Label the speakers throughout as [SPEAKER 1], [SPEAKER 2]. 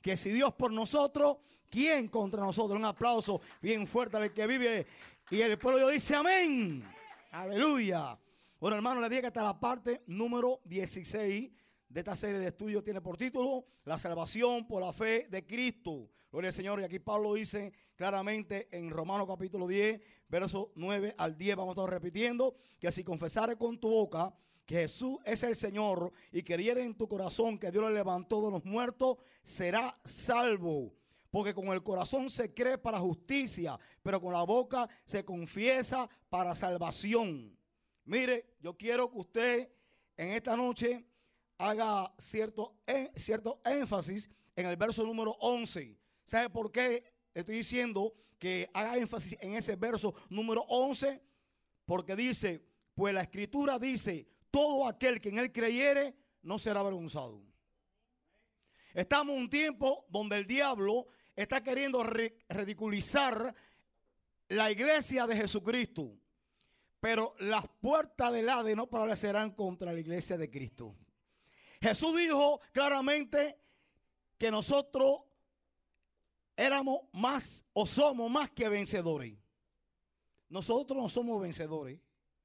[SPEAKER 1] que si Dios por nosotros, ¿quién contra nosotros? Un aplauso bien fuerte al que vive. Y el pueblo de Dios dice amén. Aleluya. Bueno, hermano, le dije que hasta la parte número 16 de esta serie de estudios tiene por título La salvación por la fe de Cristo. Gloria al Señor. Y aquí Pablo dice claramente en Romanos capítulo 10, versos 9 al 10, vamos a estar repitiendo, que si confesares con tu boca que Jesús es el Señor y creyeres en tu corazón que Dios le levantó de los muertos, será salvo. Porque con el corazón se cree para justicia, pero con la boca se confiesa para salvación. Mire, yo quiero que usted en esta noche haga cierto énfasis en el verso número 11. ¿Sabe por qué estoy diciendo que haga énfasis en ese verso número 11? Porque dice, pues la Escritura dice, todo aquel que en él creyere no será avergonzado. Estamos en un tiempo donde el diablo está queriendo ridiculizar la iglesia de Jesucristo. Pero las puertas del Hades no prevalecerán contra la iglesia de Cristo. Jesús dijo claramente que nosotros éramos más o somos más que vencedores. Nosotros no somos vencedores.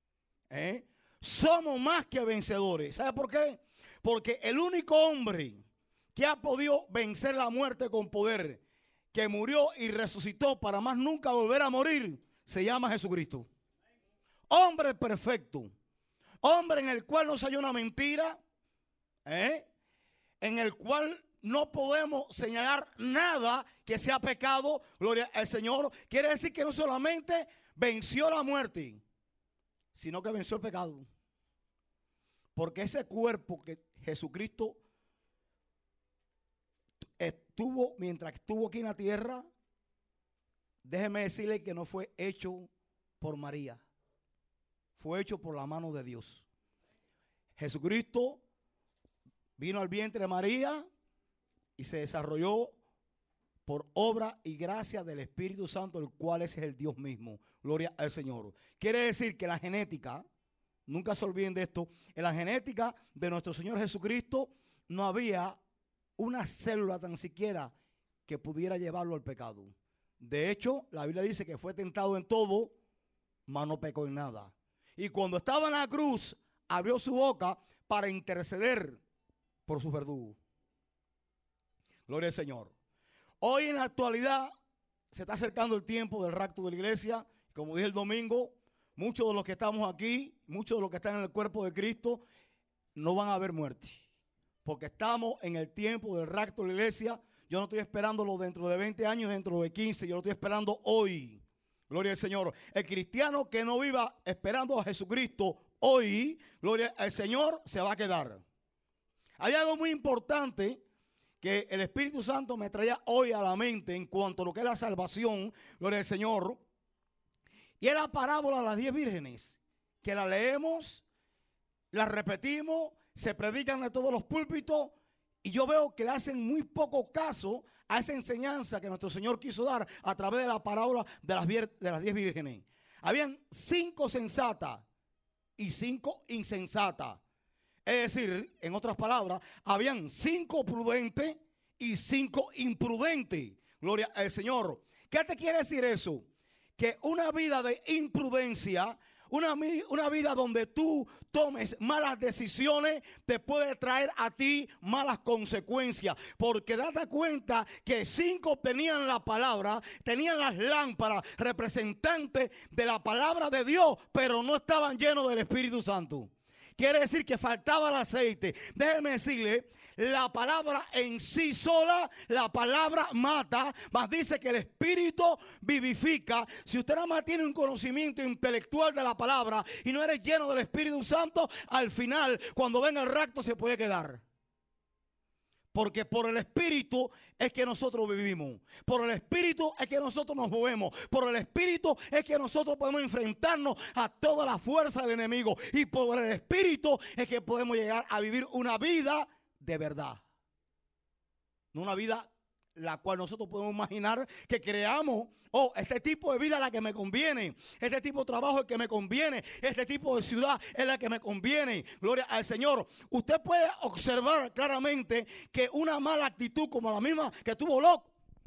[SPEAKER 1] Somos más que vencedores. ¿Sabe por qué? Porque el único hombre que ha podido vencer la muerte con poder, que murió y resucitó para más nunca volver a morir, se llama Jesucristo. Hombre perfecto, hombre en el cual no se halla una mentira, en el cual no podemos señalar nada que sea pecado. Gloria al Señor. Quiere decir que no solamente venció la muerte, sino que venció el pecado. Porque ese cuerpo que Jesucristo estuvo, mientras estuvo aquí en la tierra, déjeme decirle que no fue hecho por María. Fue hecho por la mano de Dios. Jesucristo vino al vientre de María y se desarrolló por obra y gracia del Espíritu Santo, el cual es el Dios mismo. Gloria al Señor. Quiere decir que la genética, nunca se olviden de esto, en la genética de nuestro Señor Jesucristo no había una célula tan siquiera que pudiera llevarlo al pecado. De hecho, la Biblia dice que fue tentado en todo, mas no pecó en nada. Y cuando estaba en la cruz, abrió su boca para interceder por sus verdugos. Gloria al Señor. Hoy en la actualidad se está acercando el tiempo del rapto de la iglesia. Como dije el domingo, muchos de los que estamos aquí, muchos de los que están en el cuerpo de Cristo, no van a ver muerte. Porque estamos en el tiempo del rapto de la iglesia. Yo no estoy esperándolo dentro de 20 años, dentro de 15. Yo lo estoy esperando hoy. Gloria al Señor. El cristiano que no viva esperando a Jesucristo hoy, gloria al Señor, se va a quedar. Hay algo muy importante que el Espíritu Santo me traía hoy a la mente en cuanto a lo que es la salvación, gloria al Señor. Y es la parábola de las 10 vírgenes, que la leemos, la repetimos, se predican de todos los púlpitos, y yo veo que le hacen muy poco caso a esa enseñanza que nuestro Señor quiso dar a través de la parábola de las 10 vírgenes. Habían 5 sensatas y 5 insensatas. Es decir, en otras palabras, habían 5 prudentes y 5 imprudentes. Gloria al Señor. ¿Qué te quiere decir eso? Que una vida de imprudencia, una vida donde tú tomes malas decisiones, te puede traer a ti malas consecuencias. Porque date cuenta que 5 tenían la palabra, tenían las lámparas representantes de la palabra de Dios, pero no estaban llenos del Espíritu Santo. Quiere decir que faltaba el aceite. Déjeme decirle, la palabra en sí sola, la palabra mata, mas dice que el Espíritu vivifica. Si usted nada más tiene un conocimiento intelectual de la palabra y no eres lleno del Espíritu Santo, al final, cuando venga el rapto, se puede quedar. Porque por el Espíritu es que nosotros vivimos. Por el Espíritu es que nosotros nos movemos. Por el Espíritu es que nosotros podemos enfrentarnos a toda la fuerza del enemigo. Y por el Espíritu es que podemos llegar a vivir una vida de verdad. No una vida la cual nosotros podemos imaginar que creamos, este tipo de vida es la que me conviene, este tipo de trabajo es el que me conviene, este tipo de ciudad es la que me conviene. Gloria al Señor. Usted puede observar claramente que una mala actitud como la misma que tuvo Lot,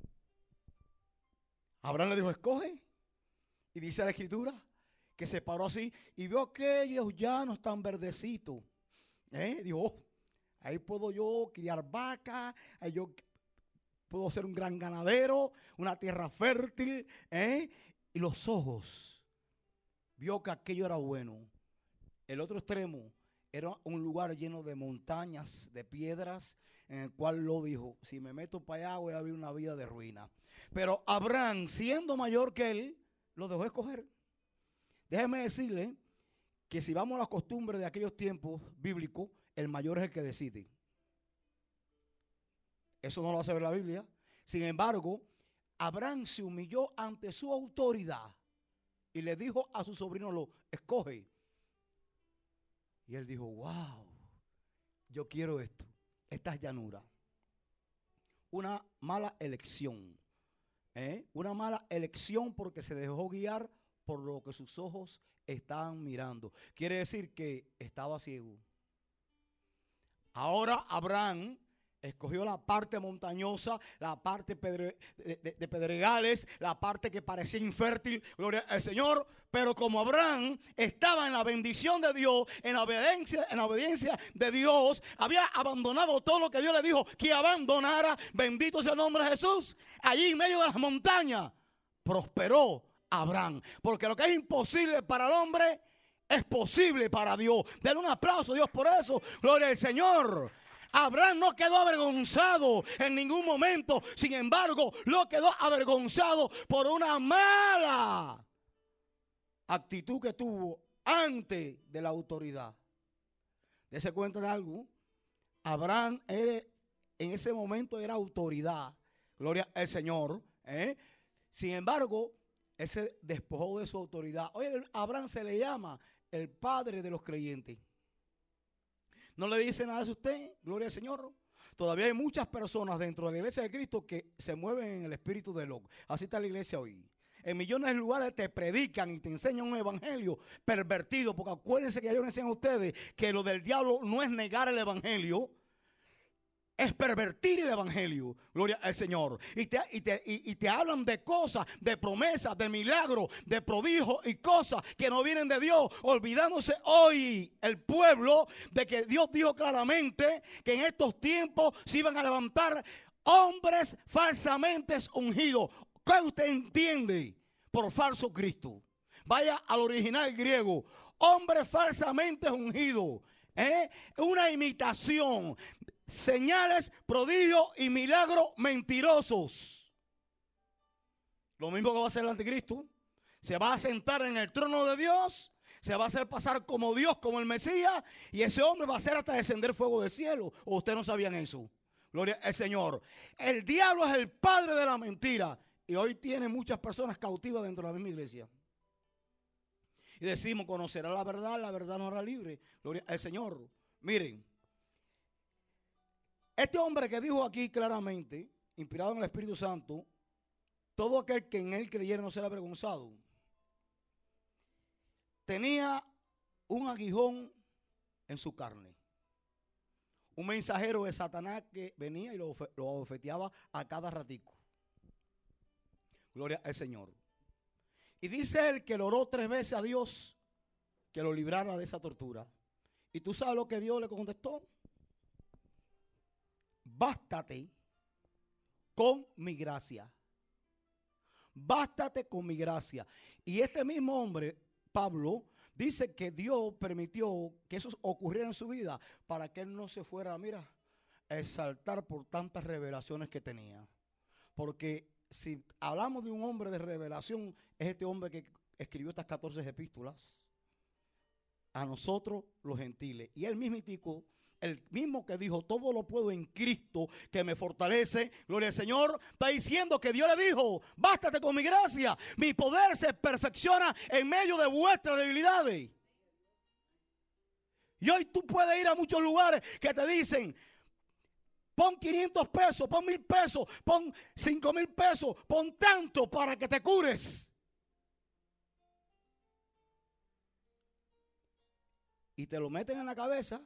[SPEAKER 1] Abraham le dijo, escoge. Y dice la Escritura que se paró así y vio aquellos llanos tan verdecitos. Dijo, ahí puedo yo criar vacas, ahí yo puedo ser un gran ganadero, una tierra fértil. Y los ojos, vio que aquello era bueno. El otro extremo era un lugar lleno de montañas, de piedras, en el cual lo dijo, si me meto para allá voy a vivir una vida de ruina. Pero Abraham, siendo mayor que él, lo dejó escoger. Déjeme decirle que si vamos a las costumbres de aquellos tiempos bíblicos, el mayor es el que decide. Eso no lo hace ver la Biblia. Sin embargo, Abraham se humilló ante su autoridad y le dijo a su sobrino, lo escoge. Y él dijo, wow, yo quiero esto, esta llanura. Una mala elección. Una mala elección porque se dejó guiar por lo que sus ojos estaban mirando. Quiere decir que estaba ciego. Ahora Abraham escogió la parte montañosa, la parte de pedregales, la parte que parecía infértil, gloria al Señor. Pero como Abraham estaba en la bendición de Dios, en la obediencia de Dios, había abandonado todo lo que Dios le dijo que abandonara. Bendito sea el nombre de Jesús. Allí en medio de las montañas prosperó Abraham. Porque lo que es imposible para el hombre es posible para Dios. Denle un aplauso a Dios por eso. Gloria al Señor. Abraham no quedó avergonzado en ningún momento. Sin embargo, lo quedó avergonzado por una mala actitud que tuvo ante de la autoridad. Dese cuenta de algo. Abraham en ese momento era autoridad. Gloria al Señor. Sin embargo, él se despojó de su autoridad. Hoy Abraham se le llama el padre de los creyentes. ¿No le dice nada a usted? Gloria al Señor. Todavía hay muchas personas dentro de la iglesia de Cristo que se mueven en el espíritu de loco. Así está la iglesia hoy. En millones de lugares te predican y te enseñan un evangelio pervertido. Porque acuérdense que yo les enseño a ustedes que lo del diablo no es negar el evangelio, es pervertir el evangelio. Gloria al Señor. Y te hablan de cosas, de promesas, de milagros, de prodigios y cosas que no vienen de Dios. Olvidándose hoy el pueblo de que Dios dijo claramente que en estos tiempos se iban a levantar hombres falsamente ungidos. ¿Qué usted entiende por falso Cristo? Vaya al original griego. Hombres falsamente ungidos. Una imitación. Señales, prodigios y milagros mentirosos. Lo mismo que va a hacer el anticristo. Se va a sentar en el trono de Dios, se va a hacer pasar como Dios, como el Mesías, y ese hombre va a hacer hasta descender fuego del cielo. ¿O ustedes no sabían eso? Gloria al Señor. El diablo es el padre de la mentira, y hoy tiene muchas personas cautivas dentro de la misma iglesia. Y decimos, conocerá la verdad no hará libre. Gloria al Señor. Miren. Este hombre que dijo aquí claramente, inspirado en el Espíritu Santo, todo aquel que en él creyera no será avergonzado, tenía un aguijón en su carne. Un mensajero de Satanás que venía y lo abofeteaba a cada ratico. Gloria al Señor. Y dice él que le oró 3 veces a Dios que lo librara de esa tortura. ¿Y tú sabes lo que Dios le contestó? Bástate con mi gracia. Bástate con mi gracia. Y este mismo hombre, Pablo, dice que Dios permitió que eso ocurriera en su vida para que él no se fuera, mira, a exaltar por tantas revelaciones que tenía. Porque si hablamos de un hombre de revelación, es este hombre que escribió estas 14 epístolas a nosotros los gentiles. Y él mismitico, el mismo que dijo, todo lo puedo en Cristo que me fortalece, gloria al Señor, está diciendo que Dios le dijo, bástate con mi gracia, mi poder se perfecciona en medio de vuestras debilidades. Y hoy tú puedes ir a muchos lugares que te dicen, Pon 500 pesos, pon 1000 pesos, pon 5000 pesos, pon tanto para que te cures. Y te lo meten en la cabeza.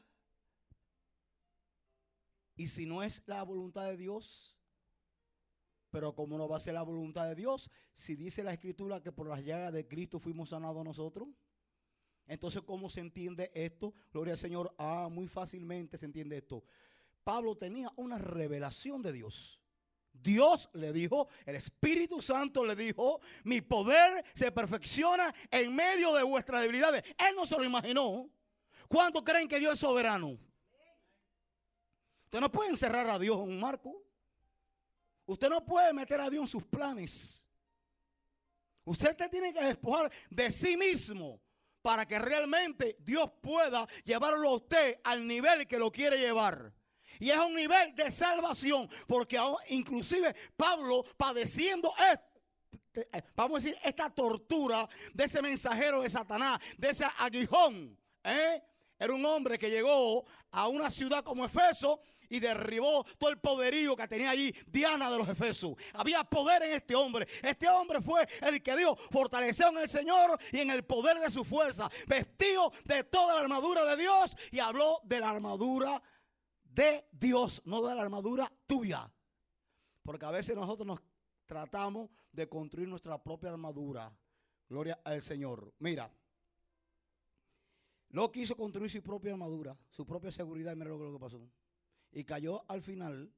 [SPEAKER 1] Y si no es la voluntad de Dios, pero como no va a ser la voluntad de Dios, si dice la Escritura que por las llagas de Cristo fuimos sanados nosotros, entonces ¿cómo se entiende esto? Gloria al Señor. Muy fácilmente se entiende esto. Pablo tenía una revelación de Dios. Dios le dijo, el Espíritu Santo le dijo, mi poder se perfecciona en medio de vuestras debilidades. Él no se lo imaginó. ¿Cuántos creen que Dios es soberano? Usted no puede encerrar a Dios en un marco. Usted no puede meter a Dios en sus planes. Usted te tiene que despojar de sí mismo para que realmente Dios pueda llevarlo a usted al nivel que lo quiere llevar. Y es un nivel de salvación, porque inclusive Pablo padeciendo vamos a decir, esta tortura de ese mensajero de Satanás, de ese aguijón, era un hombre que llegó a una ciudad como Efeso y derribó todo el poderío que tenía allí Diana de los Efesos. Había poder en este hombre. Este hombre fue el que dio fortaleza en el Señor y en el poder de su fuerza, vestido de toda la armadura de Dios, y habló de la armadura de Dios, no de la armadura tuya. Porque a veces nosotros nos tratamos de construir nuestra propia armadura. Gloria al Señor. Mira, no quiso construir su propia armadura, su propia seguridad, y mira lo que pasó. Y cayó al final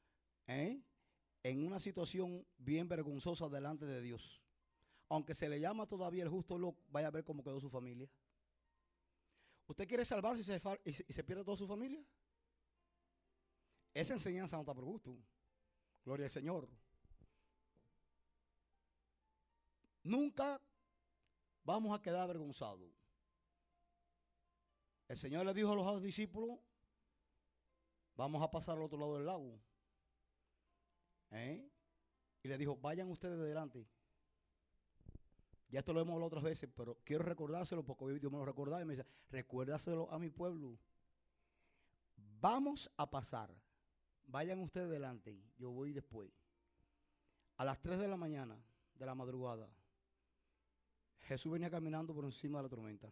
[SPEAKER 1] en una situación bien vergonzosa delante de Dios. Aunque se le llama todavía el justo, vaya a ver cómo quedó su familia. ¿Usted quiere salvarse y se pierde toda su familia? Esa enseñanza no está por gusto. Gloria al Señor. Nunca vamos a quedar avergonzados. El Señor le dijo a los discípulos, vamos a pasar al otro lado del lago. Y le dijo, vayan ustedes delante. Ya esto lo hemos hablado otras veces, pero quiero recordárselo porque hoy Dios me lo recordaba y me dice, recuérdaselo a mi pueblo. Vamos a pasar. Vayan ustedes delante, yo voy después. A las 3 de la mañana, de la madrugada, Jesús venía caminando por encima de la tormenta.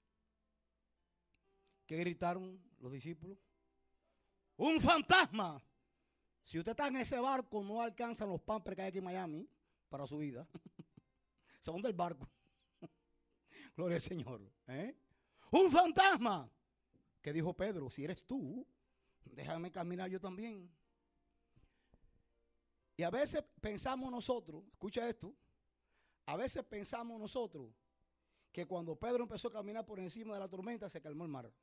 [SPEAKER 1] ¿Qué gritaron los discípulos? ¡Un fantasma! Si usted está en ese barco, no alcanzan los pampers que hay aquí en Miami para su vida. Son del barco. Gloria al Señor. ¡Un fantasma! ¿Qué dijo Pedro? Si eres tú, déjame caminar yo también. Y a veces pensamos nosotros, escucha esto, a veces pensamos nosotros que cuando Pedro empezó a caminar por encima de la tormenta se calmó el mar.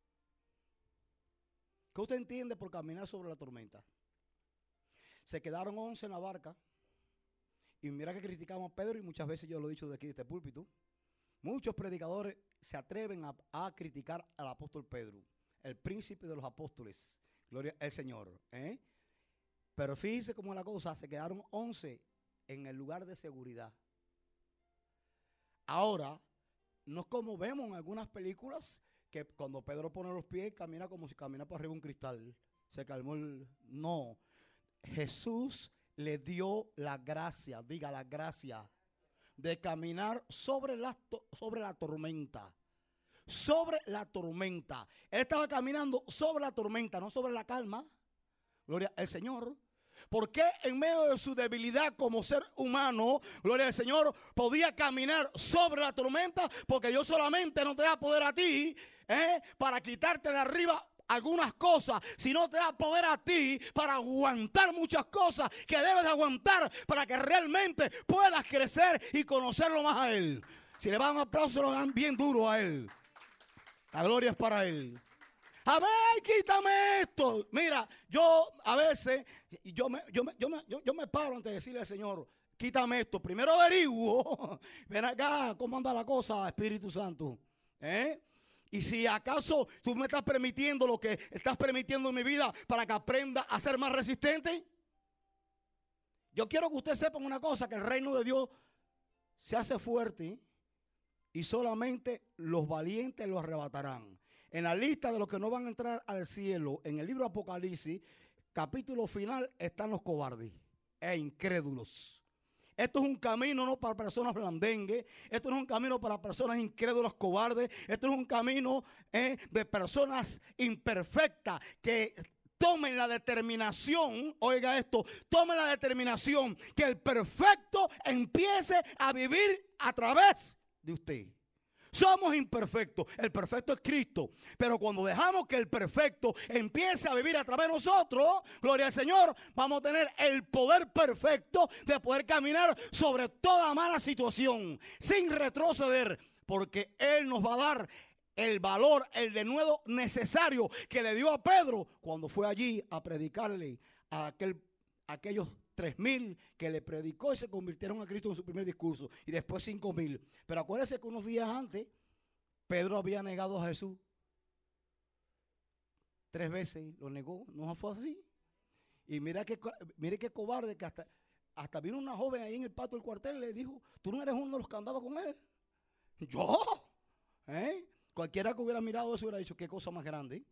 [SPEAKER 1] ¿Qué usted entiende por caminar sobre la tormenta? Se quedaron 11 en la barca. Y mira que criticamos a Pedro, y muchas veces yo lo he dicho de aquí de este púlpito. Muchos predicadores se atreven a criticar al apóstol Pedro, el príncipe de los apóstoles. Gloria al Señor. Pero fíjense cómo es la cosa, se quedaron 11 en el lugar de seguridad. Ahora, no es como vemos en algunas películas que cuando Pedro pone los pies camina como si caminara por arriba de un cristal. Se calmó No, Jesús le dio la gracia, diga la gracia, de caminar sobre la tormenta. Sobre la tormenta. Él estaba caminando sobre la tormenta, no sobre la calma. Gloria al Señor. Porque en medio de su debilidad como ser humano, gloria al Señor, podía caminar sobre la tormenta, porque Dios solamente no te da poder a ti para quitarte de arriba algunas cosas, sino te da poder a ti para aguantar muchas cosas que debes de aguantar para que realmente puedas crecer y conocerlo más a Él. Si le dan un aplauso, lo dan bien duro a Él. La gloria es para Él. A ver, quítame esto. Mira, yo a veces, yo me paro antes de decirle al Señor, quítame esto. Primero averiguo, ven acá, cómo anda la cosa, Espíritu Santo. Y si acaso tú me estás permitiendo lo que estás permitiendo en mi vida para que aprenda a ser más resistente. Yo quiero que usted sepa una cosa, que el reino de Dios se hace fuerte y solamente los valientes lo arrebatarán. En la lista de los que no van a entrar al cielo, en el libro de Apocalipsis, capítulo final están los cobardes e incrédulos. Esto es un camino no para personas blandengues. Esto no es un camino para personas incrédulas, cobardes. Esto es un camino de personas imperfectas que tomen la determinación, oiga esto, tomen la determinación que el perfecto empiece a vivir a través de usted. Somos imperfectos, el perfecto es Cristo, pero cuando dejamos que el perfecto empiece a vivir a través de nosotros, gloria al Señor, vamos a tener el poder perfecto de poder caminar sobre toda mala situación, sin retroceder, porque Él nos va a dar el valor, el denuedo necesario que le dio a Pedro cuando fue allí a predicarle a aquellos 3,000 que le predicó y se convirtieron a Cristo en su primer discurso, y después 5,000. Pero acuérdense que unos días antes Pedro había negado a Jesús 3 veces, lo negó. No fue así. Y mire qué cobarde, que hasta vino una joven ahí en el patio del cuartel y le dijo: tú no eres uno de los que andaba con él. Yo, cualquiera que hubiera mirado eso hubiera dicho: qué cosa más grande.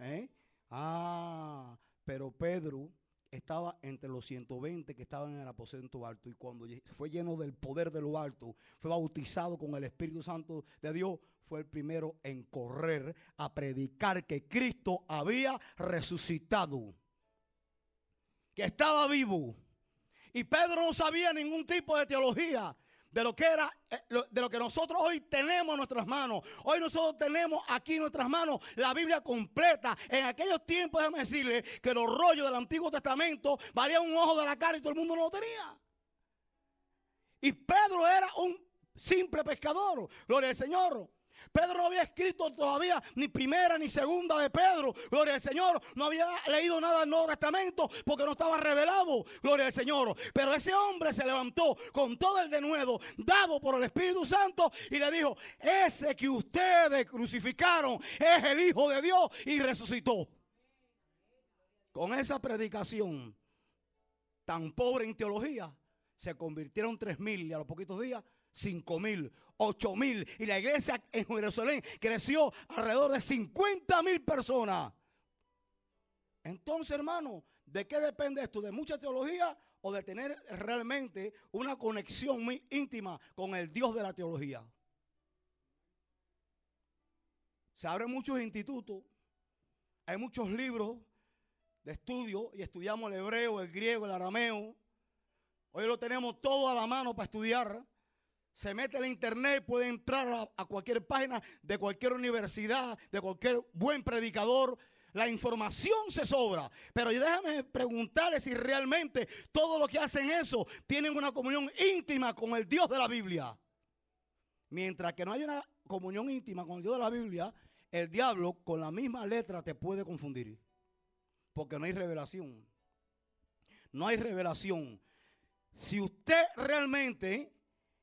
[SPEAKER 1] Pero Pedro estaba entre los 120 que estaban en el aposento alto, y cuando fue lleno del poder de lo alto, fue bautizado con el Espíritu Santo de Dios, fue el primero en correr a predicar que Cristo había resucitado, que estaba vivo. Y Pedro no sabía ningún tipo de teología de lo que era, de lo que nosotros hoy tenemos en nuestras manos. Hoy nosotros tenemos aquí en nuestras manos la Biblia completa. En aquellos tiempos, déjame decirle que los rollos del Antiguo Testamento valían un ojo de la cara y todo el mundo no lo tenía. Y Pedro era un simple pescador. Gloria al Señor. Pedro no había escrito todavía ni primera ni segunda de Pedro, gloria al Señor. No había leído nada del Nuevo Testamento porque no estaba revelado, gloria al Señor. Pero ese hombre se levantó con todo el denuedo dado por el Espíritu Santo y le dijo: ese que ustedes crucificaron es el Hijo de Dios, y resucitó. Con esa predicación tan pobre en teología, se convirtieron 3,000 y a los poquitos días 5,000, 8,000, y la iglesia en Jerusalén creció alrededor de 50,000 personas. Entonces, hermano, ¿de qué depende esto? ¿De mucha teología o de tener realmente una conexión muy íntima con el Dios de la teología? Se abren muchos institutos, hay muchos libros de estudio y estudiamos el hebreo, el griego, el arameo. Hoy lo tenemos todo a la mano para estudiar. Se mete en internet, puede entrar a cualquier página de cualquier universidad, de cualquier buen predicador. La información se sobra. Pero déjame preguntarle si realmente todos los que hacen eso tienen una comunión íntima con el Dios de la Biblia. Mientras que no hay una comunión íntima con el Dios de la Biblia, el diablo con la misma letra te puede confundir. Porque no hay revelación. No hay revelación. Si usted realmente,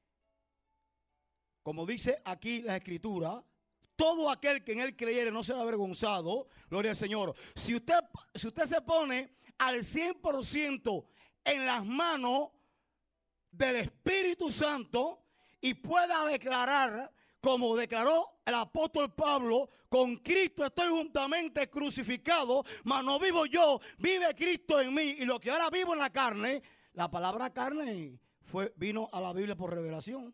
[SPEAKER 1] como dice aquí la Escritura, todo aquel que en él creyere no será avergonzado, gloria al Señor. Si usted se pone al 100% en las manos del Espíritu Santo y pueda declarar, como declaró el apóstol Pablo: con Cristo estoy juntamente crucificado, mas no vivo yo, vive Cristo en mí, y lo que ahora vivo en la carne. La palabra carne vino a la Biblia por revelación.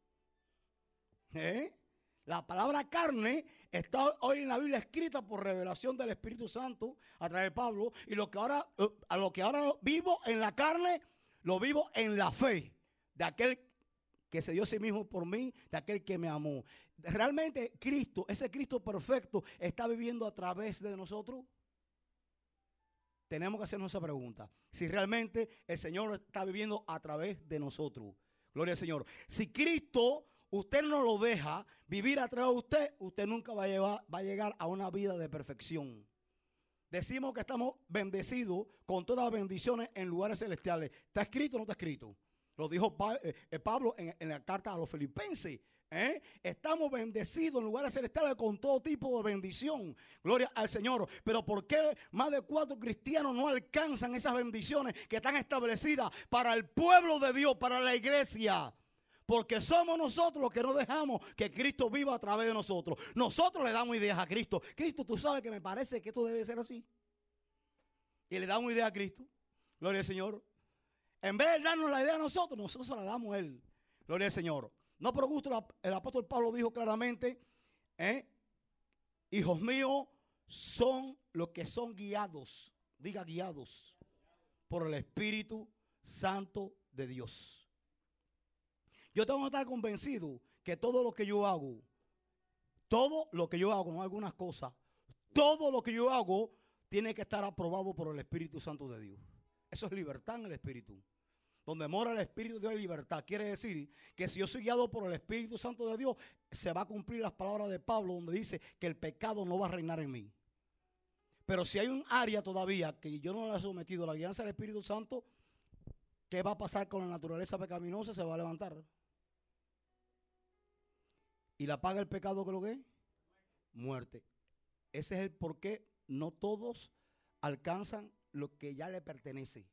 [SPEAKER 1] La palabra carne está hoy en la Biblia escrita por revelación del Espíritu Santo a través de Pablo. Y lo que ahora vivo en la carne, lo vivo en la fe de aquel que se dio a sí mismo por mí, de aquel que me amó. Realmente Cristo, ese Cristo perfecto, está viviendo a través de nosotros. Tenemos que hacernos esa pregunta: si realmente el Señor está viviendo a través de nosotros. Gloria al Señor. Si Cristo, usted no lo deja vivir a través de usted, usted nunca va a llegar a una vida de perfección. Decimos que estamos bendecidos con todas las bendiciones en lugares celestiales. ¿Está escrito o no está escrito? Lo dijo Pablo en la carta a los Filipenses. Estamos bendecidos en lugares celestiales con todo tipo de bendición. Gloria al Señor. Pero ¿por qué más de 4 cristianos no alcanzan esas bendiciones que están establecidas para el pueblo de Dios, para la iglesia? Porque somos nosotros los que no dejamos que Cristo viva a través de nosotros. Nosotros le damos ideas a Cristo. Cristo, tú sabes que me parece que esto debe ser así. y le da una idea a Cristo. Gloria al Señor. En vez de darnos la idea a nosotros se la damos a Él. Gloria al Señor. No por gusto, el apóstol Pablo dijo claramente, hijos míos, son los que son guiados, diga guiados, por el Espíritu Santo de Dios. Yo tengo que estar convencido que todo lo que yo hago, no algunas cosas, todo lo que yo hago tiene que estar aprobado por el Espíritu Santo de Dios. Eso es libertad en el Espíritu. Donde mora el Espíritu de Dios hay libertad. Quiere decir que si yo soy guiado por el Espíritu Santo de Dios, se va a cumplir las palabras de Pablo donde dice que el pecado no va a reinar en mí. Pero si hay un área todavía que yo no la he sometido a la guianza del Espíritu Santo, ¿qué va a pasar con la naturaleza pecaminosa? Se va a levantar. ¿Y la paga el pecado que lo que es? Muerte. Ese es el por qué no todos alcanzan lo que ya le pertenece.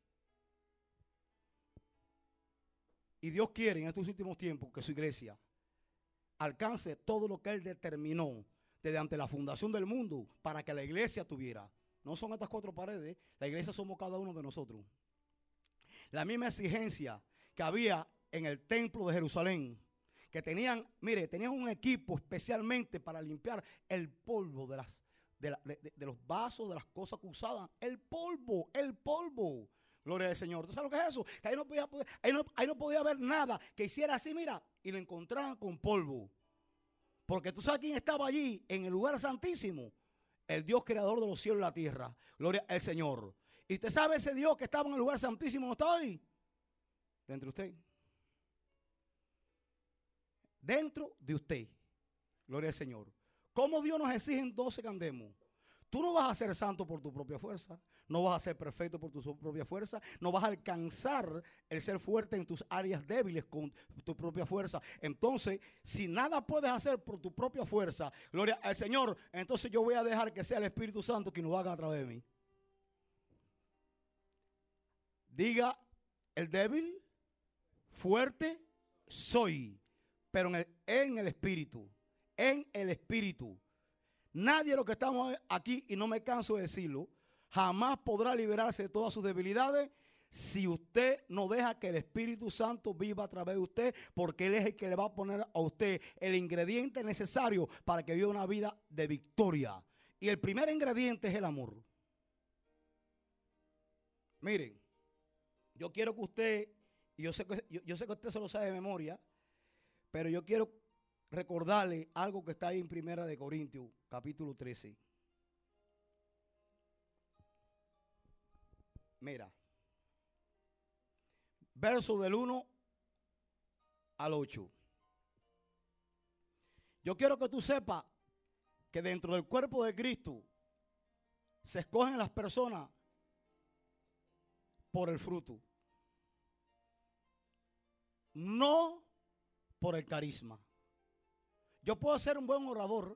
[SPEAKER 1] Y Dios quiere en estos últimos tiempos que su iglesia alcance todo lo que Él determinó desde ante la fundación del mundo para que la iglesia tuviera. No son estas 4 paredes, la iglesia somos cada uno de nosotros. La misma exigencia que había en el templo de Jerusalén, que tenían un equipo especialmente para limpiar el polvo de los vasos, de las cosas que usaban. El polvo. Gloria al Señor. ¿Tú sabes lo que es eso? Que ahí no podía haber nada que hiciera así, mira, y lo encontraban con polvo. Porque tú sabes quién estaba allí en el lugar santísimo. El Dios creador de los cielos y la tierra. Gloria al Señor. ¿Y usted sabe ese Dios que estaba en el lugar santísimo no estaba ahí? Dentro de usted. Dentro de usted. Gloria al Señor. ¿Cómo Dios nos exige entonces que andemos? Tú no vas a ser santo por tu propia fuerza. No vas a ser perfecto por tu propia fuerza. No vas a alcanzar el ser fuerte en tus áreas débiles con tu propia fuerza. Entonces, si nada puedes hacer por tu propia fuerza, gloria al Señor, entonces yo voy a dejar que sea el Espíritu Santo quien lo haga a través de mí. Diga, el débil, fuerte soy, pero en el Espíritu. En el Espíritu. Nadie de los que estamos aquí, y no me canso de decirlo, jamás podrá liberarse de todas sus debilidades si usted no deja que el Espíritu Santo viva a través de usted, porque Él es el que le va a poner a usted el ingrediente necesario para que viva una vida de victoria. Y el primer ingrediente es el amor. Miren, yo quiero que usted, y yo sé que usted se lo sabe de memoria, pero yo quiero recordarle algo que está ahí en 1 Corintios, capítulo 13. Mira, verso del 1 al 8. Yo quiero que tú sepas que dentro del cuerpo de Cristo se escogen las personas por el fruto, no por el carisma. Yo puedo ser un buen orador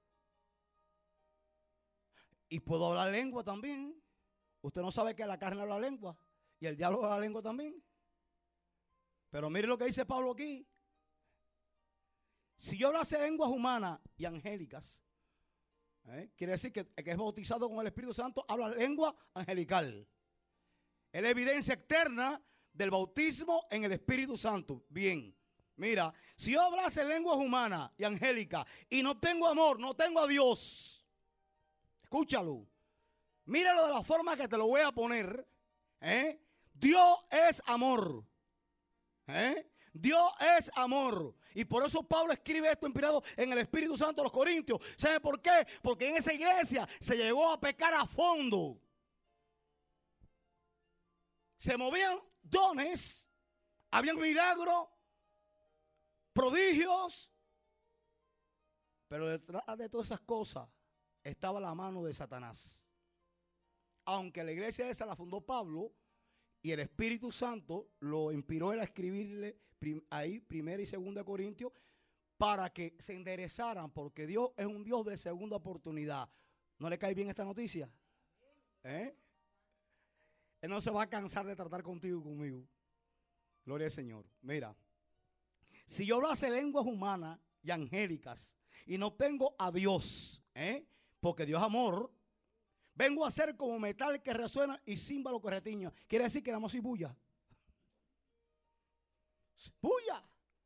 [SPEAKER 1] y puedo hablar lengua también. Usted no sabe que la carne habla lengua y el diablo habla lengua también. Pero mire lo que dice Pablo aquí. Si yo hablase lenguas humanas y angélicas, quiere decir que el que es bautizado con el Espíritu Santo habla lengua angelical. Es la evidencia externa del bautismo en el Espíritu Santo. Bien. Mira, si yo hablase lenguas humanas y angélicas y no tengo amor, no tengo a Dios, escúchalo, míralo de la forma que te lo voy a poner. Dios es amor. Dios es amor. Y por eso Pablo escribe esto inspirado en el Espíritu Santo a los Corintios. ¿Sabe por qué? Porque en esa iglesia se llegó a pecar a fondo. Se movían dones, habían milagros, prodigios, pero detrás de todas esas cosas estaba la mano de Satanás. Aunque la iglesia esa la fundó Pablo y el Espíritu Santo lo inspiró él a escribirle ahí 1 y 2 Corintios para que se enderezaran, porque Dios es un Dios de segunda oportunidad. ¿No le cae bien esta noticia? Él no se va a cansar de tratar contigo y conmigo. Gloria al Señor. Mira. Si yo hablase lenguas humanas y angélicas y no tengo a Dios, porque Dios es amor, Vengo a ser como metal que resuena y címbalo que retiña. Quiere decir que nada más soy bulla. Bulla.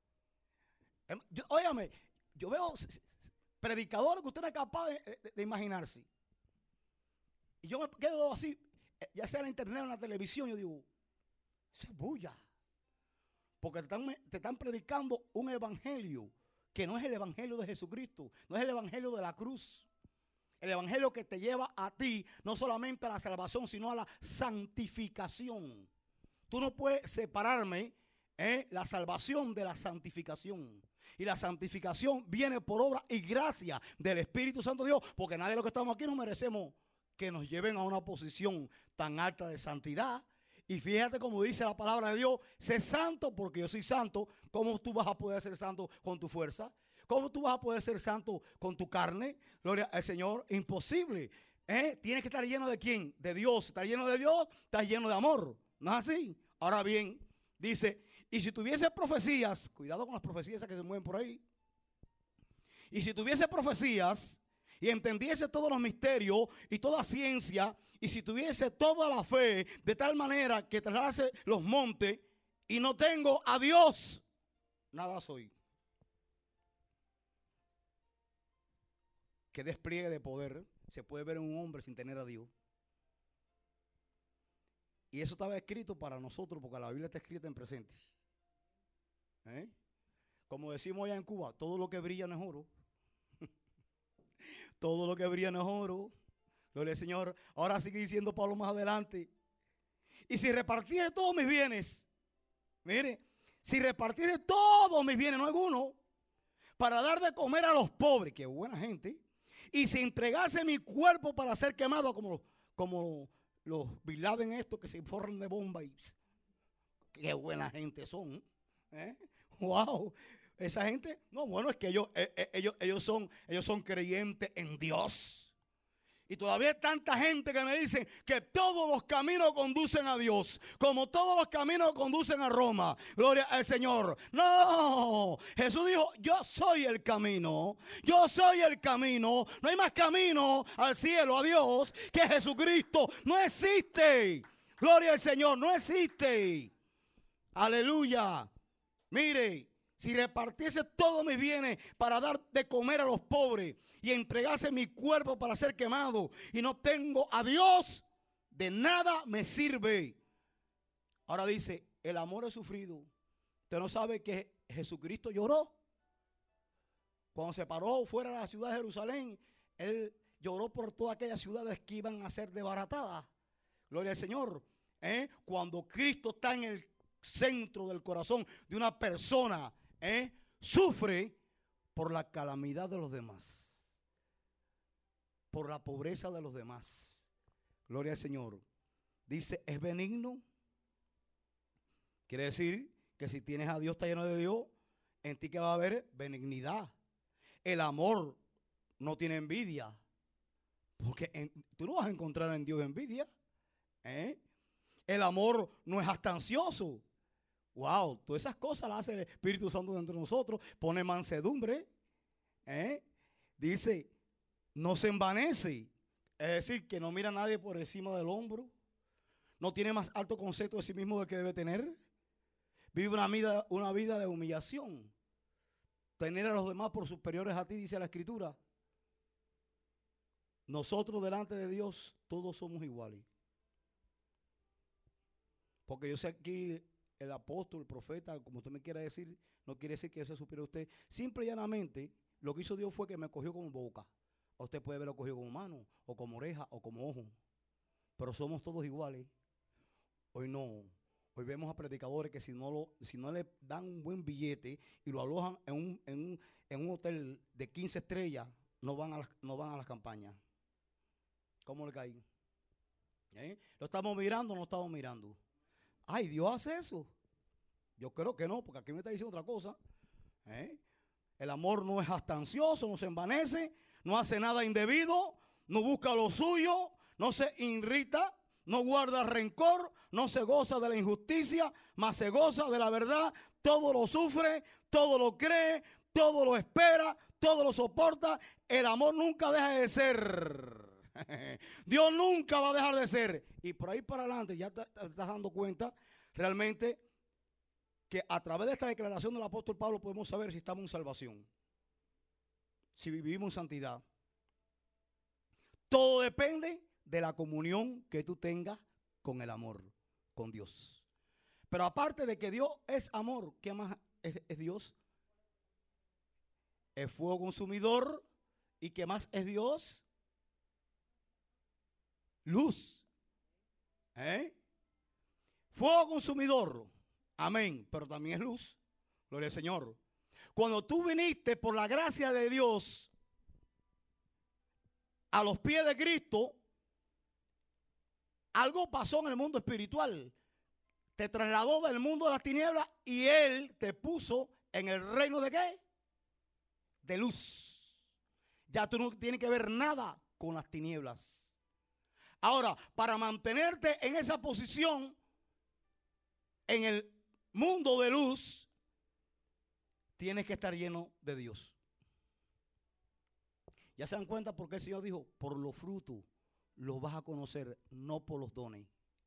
[SPEAKER 1] Óigame, yo veo predicadores que usted no es capaz de imaginarse. Y yo me quedo así, ya sea en internet o en la televisión, yo digo, eso es bulla. Porque te están predicando un evangelio que no es el evangelio de Jesucristo, no es el evangelio de la cruz. El evangelio que te lleva a ti, no solamente a la salvación, sino a la santificación. Tú no puedes separarme la salvación de la santificación. Y la santificación viene por obra y gracia del Espíritu Santo de Dios, porque nadie de los que estamos aquí nos merecemos que nos lleven a una posición tan alta de santidad. Y fíjate como dice la palabra de Dios, sé santo porque yo soy santo. ¿Cómo tú vas a poder ser santo con tu fuerza? ¿Cómo tú vas a poder ser santo con tu carne? Gloria al Señor, imposible. Tienes que estar lleno de ¿quién? De Dios. Estar lleno de Dios, estás lleno de amor. ¿No es así? Ahora bien, dice, y si tuviese profecías, cuidado con las profecías que se mueven por ahí. Y si tuviese profecías y entendiese todos los misterios y toda ciencia, y si tuviese toda la fe de tal manera que trasladase los montes, y no tengo a Dios, nada soy. ¿Qué despliegue de poder se puede ver en un hombre sin tener a Dios? Y eso estaba escrito para nosotros, porque la Biblia está escrita en presente. Como decimos allá en Cuba, todo lo que brilla no es oro. Todo lo que brilla no es oro. Gloria al Señor. Ahora sigue diciendo Pablo más adelante. Y si repartiese todos mis bienes, mire, si repartiese todos mis bienes, no alguno, para dar de comer a los pobres, que buena gente, y si entregase mi cuerpo para ser quemado, como los Bin Laden estos que se forran de bomba, y qué buena gente son. Wow. Esa gente, no, bueno, es que ellos son creyentes en Dios. Y todavía hay tanta gente que me dice que todos los caminos conducen a Dios, como todos los caminos conducen a Roma. Gloria al Señor. No, Jesús dijo, yo soy el camino, yo soy el camino. No hay más camino al cielo, a Dios, que Jesucristo. No existe. Gloria al Señor, no existe. Aleluya. Mire, si repartiese todos mis bienes para dar de comer a los pobres y entregase mi cuerpo para ser quemado y no tengo a Dios, de nada me sirve. Ahora dice, el amor es sufrido. Usted no sabe que Jesucristo lloró. Cuando se paró fuera de la ciudad de Jerusalén, Él lloró por todas aquellas ciudades que iban a ser desbaratadas. Gloria al Señor. Cuando Cristo está en el centro del corazón de una persona, sufre por la calamidad de los demás, por la pobreza de los demás. Gloria al Señor. Dice, es benigno. Quiere decir que si tienes a Dios, está lleno de Dios, en ti que va a haber benignidad. El amor no tiene envidia, porque tú no vas a encontrar en Dios envidia. El amor no es jactancioso. Wow, todas esas cosas las hace el Espíritu Santo dentro de nosotros. Pone mansedumbre. Dice, no se envanece. Es decir, que no mira a nadie por encima del hombro. No tiene más alto concepto de sí mismo del que debe tener. Vive una vida de humillación. Tener a los demás por superiores a ti, dice la Escritura. Nosotros delante de Dios todos somos iguales. Porque yo sé aquí el apóstol, el profeta, como usted me quiera decir, no quiere decir que yo sea superior a usted. Simple y llanamente, lo que hizo Dios fue que me cogió como boca. A usted puede verlo cogido como mano, o como oreja, o como ojo. Pero somos todos iguales. Hoy no. Hoy vemos a predicadores que si no le dan un buen billete y lo alojan en un hotel de 15 estrellas, no van a las campañas. ¿Cómo le caí? ¿Lo estamos mirando o no estamos mirando? Ay, ¿Dios hace eso? Yo creo que no, porque aquí me está diciendo otra cosa. El amor no es jactancioso, no se envanece, no hace nada indebido, no busca lo suyo, no se irrita, no guarda rencor, no se goza de la injusticia, mas se goza de la verdad. Todo lo sufre, todo lo cree, todo lo espera, todo lo soporta. El amor nunca deja de ser. Dios nunca va a dejar de ser. Y por ahí para adelante ya te estás dando cuenta realmente que a través de esta declaración del apóstol Pablo podemos saber si estamos en salvación, si vivimos en santidad. Todo depende de la comunión que tú tengas con el amor, con Dios. Pero aparte de que Dios es amor, ¿qué más es Dios? Es fuego consumidor. ¿Y qué más es Dios? Luz. Fuego consumidor. Amén. Pero también es luz. Gloria al Señor. Cuando tú viniste por la gracia de Dios a los pies de Cristo, algo pasó en el mundo espiritual. Te trasladó del mundo de las tinieblas y Él te puso en el reino de ¿qué? De luz. Ya tú no tienes que ver nada con las tinieblas. Ahora, para mantenerte en esa posición, en el mundo de luz, tienes que estar lleno de Dios. ¿Ya se dan cuenta por qué el Señor dijo? Por los frutos los vas a conocer, no por los dones.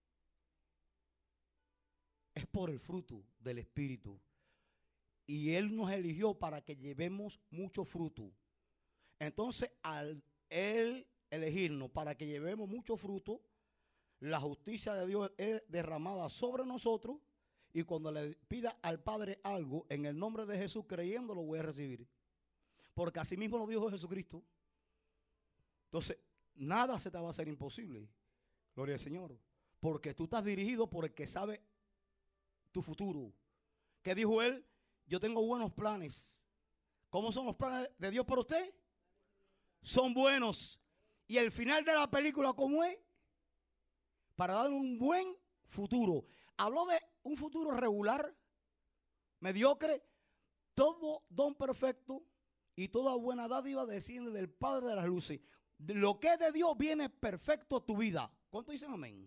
[SPEAKER 1] Es por el fruto del Espíritu. Y Él nos eligió para que llevemos mucho fruto. Entonces, al Él elegirnos para que llevemos mucho fruto, la justicia de Dios es derramada sobre nosotros. Y cuando le pida al Padre algo, en el nombre de Jesús, creyendo, lo voy a recibir. Porque así mismo lo dijo Jesucristo. Entonces, nada se te va a hacer imposible. Gloria al Señor. Porque tú estás dirigido por el que sabe tu futuro. ¿Qué dijo Él? Yo tengo buenos planes. ¿Cómo son los planes de Dios para usted? Son buenos. Y el final de la película, ¿cómo es? Para darle un buen futuro. Habló de un futuro regular, mediocre. Todo don perfecto y toda buena dádiva desciende del Padre de las luces. Lo que es de Dios viene perfecto a tu vida. ¿Cuántos dicen amén?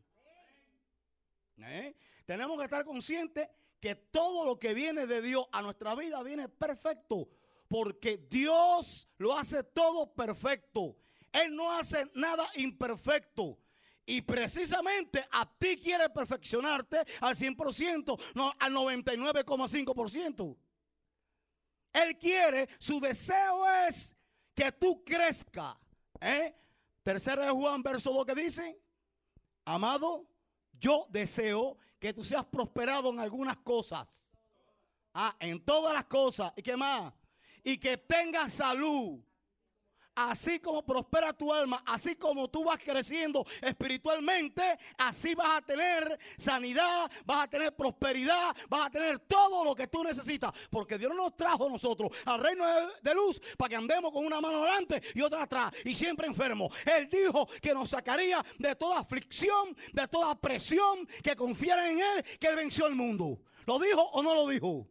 [SPEAKER 1] Tenemos que estar conscientes que todo lo que viene de Dios a nuestra vida viene perfecto. Porque Dios lo hace todo perfecto. Él no hace nada imperfecto. Y precisamente a ti quiere perfeccionarte al 100%, no al 99,5%. Él quiere, su deseo es que tú crezcas. Tercera de Juan, verso 2, que dice: amado, yo deseo que tú seas prosperado en algunas cosas. En todas las cosas. ¿Y qué más? Y que tengas salud. Así como prospera tu alma, así como tú vas creciendo espiritualmente, así vas a tener sanidad, vas a tener prosperidad, vas a tener todo lo que tú necesitas. Porque Dios nos trajo a nosotros al reino de luz para que andemos con una mano delante y otra atrás y siempre enfermos. Él dijo que nos sacaría de toda aflicción, de toda presión, que confiara en Él, que Él venció el mundo. ¿Lo dijo o no lo dijo?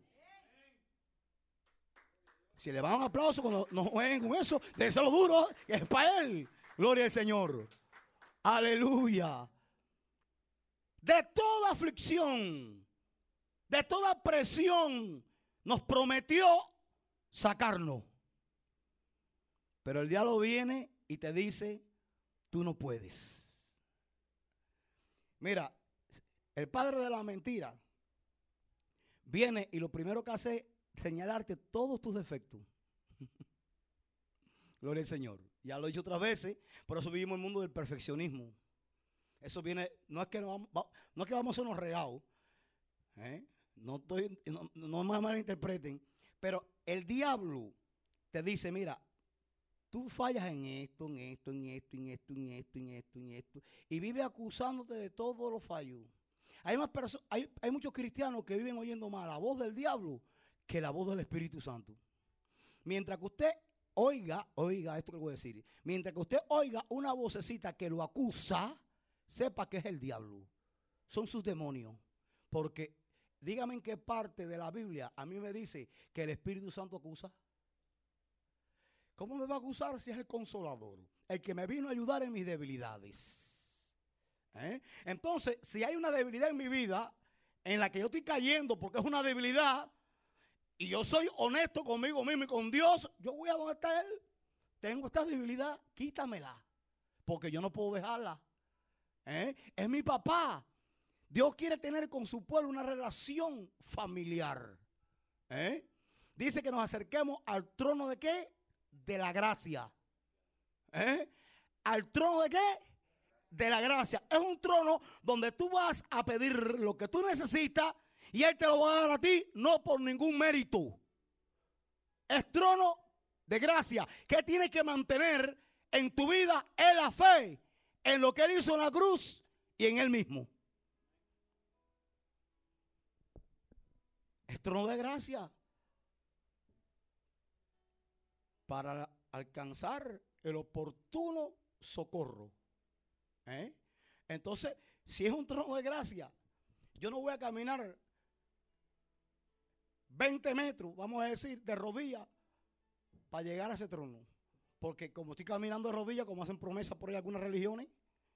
[SPEAKER 1] Si le van un aplauso cuando nos jueguen con eso, déselo duro, que es para Él. Gloria al Señor. Aleluya. De toda aflicción, de toda presión, nos prometió sacarnos. Pero el diablo viene y te dice: tú no puedes. Mira, el padre de la mentira viene y lo primero que hace es señalarte todos tus defectos. Gloria al Señor. Ya lo he dicho otras veces, por eso vivimos en el mundo del perfeccionismo. Eso viene, no es que vamos a ser unos regados, no me malinterpreten, pero el diablo te dice: mira, tú fallas en esto, en esto, en esto, en esto, en esto, en esto, en esto, y vive acusándote de todos los fallos. Hay muchos cristianos que viven oyendo más la voz del diablo que la voz del Espíritu Santo. Mientras que usted oiga esto que le voy a decir, mientras que usted oiga una vocecita que lo acusa, sepa que es el diablo, son sus demonios. Porque dígame en qué parte de la Biblia a mí me dice que el Espíritu Santo acusa. ¿Cómo me va a acusar si es el Consolador, el que me vino a ayudar en mis debilidades? Entonces, si hay una debilidad en mi vida en la que yo estoy cayendo porque es una debilidad, y yo soy honesto conmigo mismo y con Dios, yo voy a donde está Él. Tengo esta debilidad, quítamela. porque yo no puedo dejarla. Es mi papá. Dios quiere tener con su pueblo una relación familiar. Dice que nos acerquemos al trono de ¿qué? De la gracia. ¿Al trono de qué? De la gracia. Es un trono donde tú vas a pedir lo que tú necesitas y Él te lo va a dar a ti, no por ningún mérito. Es trono de gracia que tienes que mantener en tu vida en la fe, en lo que Él hizo en la cruz y en Él mismo. Es trono de gracia para alcanzar el oportuno socorro. Entonces, si es un trono de gracia, yo no voy a caminar 20 metros, vamos a decir, de rodillas para llegar a ese trono. Porque como estoy caminando de rodillas, como hacen promesas por ahí algunas religiones,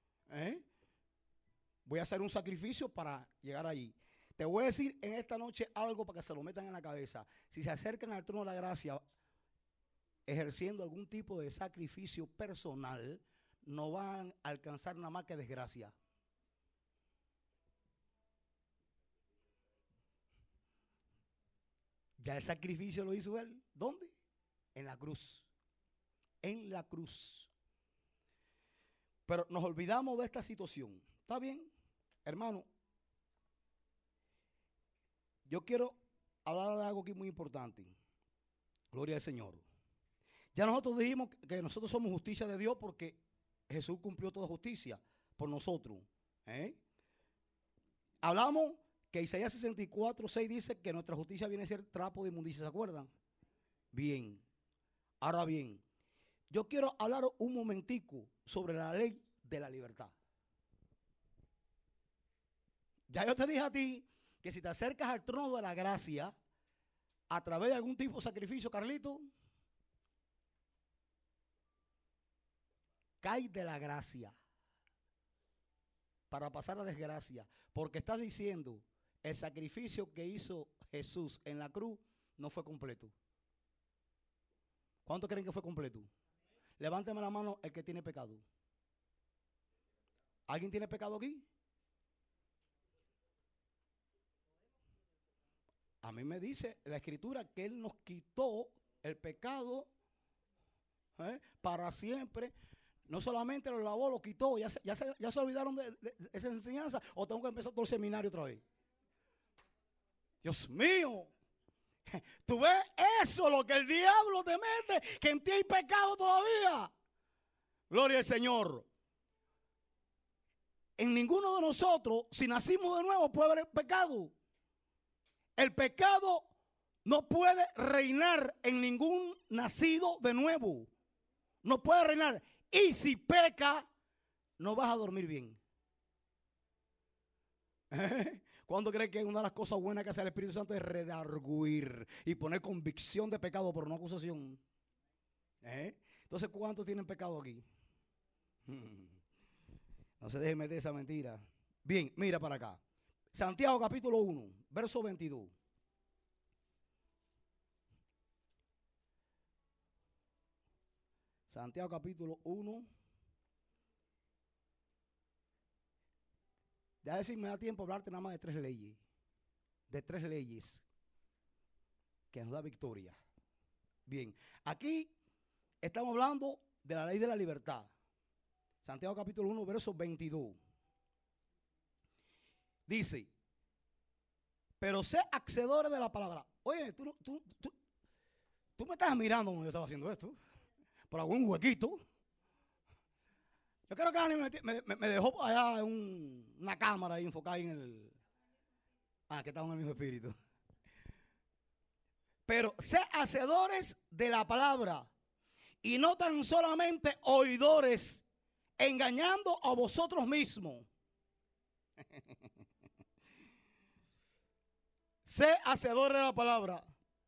[SPEAKER 1] voy a hacer un sacrificio para llegar allí. Te voy a decir en esta noche algo para que se lo metan en la cabeza. Si se acercan al trono de la gracia ejerciendo algún tipo de sacrificio personal, no van a alcanzar nada más que desgracia. Ya el sacrificio lo hizo Él. ¿Dónde? En la cruz. En la cruz. Pero nos olvidamos de esta situación. ¿Está bien? Hermano, yo quiero hablar de algo aquí muy importante. Gloria al Señor. Ya nosotros dijimos que nosotros somos justicia de Dios porque Jesús cumplió toda justicia por nosotros. Hablamos que Isaías 64:6 dice que nuestra justicia viene a ser trapo de inmundicia. ¿Se acuerdan? Bien. Ahora bien, yo quiero hablar un momentico sobre la ley de la libertad. Ya yo te dije a ti que si te acercas al trono de la gracia a través de algún tipo de sacrificio, Carlito, cae de la gracia para pasar a desgracia, porque estás diciendo el sacrificio que hizo Jesús en la cruz no fue completo. ¿Cuántos creen que fue completo? Levánteme la mano el que tiene pecado. ¿Alguien tiene pecado aquí? A mí me dice la Escritura que Él nos quitó el pecado para siempre. No solamente lo lavó, lo quitó. Ya se olvidaron de esa enseñanza. O tengo que empezar todo el seminario otra vez. Dios mío. ¿Tú ves eso? Lo que el diablo te mete, que en ti hay pecado todavía. Gloria al Señor. En ninguno de nosotros, si nacimos de nuevo, puede haber pecado. El pecado no puede reinar en ningún nacido de nuevo. No puede reinar. Y si peca, no vas a dormir bien. ¿Cuándo crees que una de las cosas buenas que hace el Espíritu Santo es redarguir y poner convicción de pecado por no acusación? Entonces, ¿cuántos tienen pecado aquí? No se dejen meter esa mentira. Bien, mira para acá. Santiago capítulo 1, verso 22. Santiago capítulo 1. Ya ver si me da tiempo hablarte nada más de 3 leyes. De 3 leyes que nos da victoria. Bien, aquí estamos hablando de la ley de la libertad. Santiago capítulo 1, verso 22. Dice, pero sé hacedores de la palabra. Oye, tú me estás mirando cuando yo estaba haciendo esto. Por algún huequito. Yo creo que Ani me dejó allá una cámara ahí enfocada en el... que estamos en el mismo espíritu. Pero sé hacedores de la palabra y no tan solamente oidores, engañando a vosotros mismos. Sé hacedor de la palabra.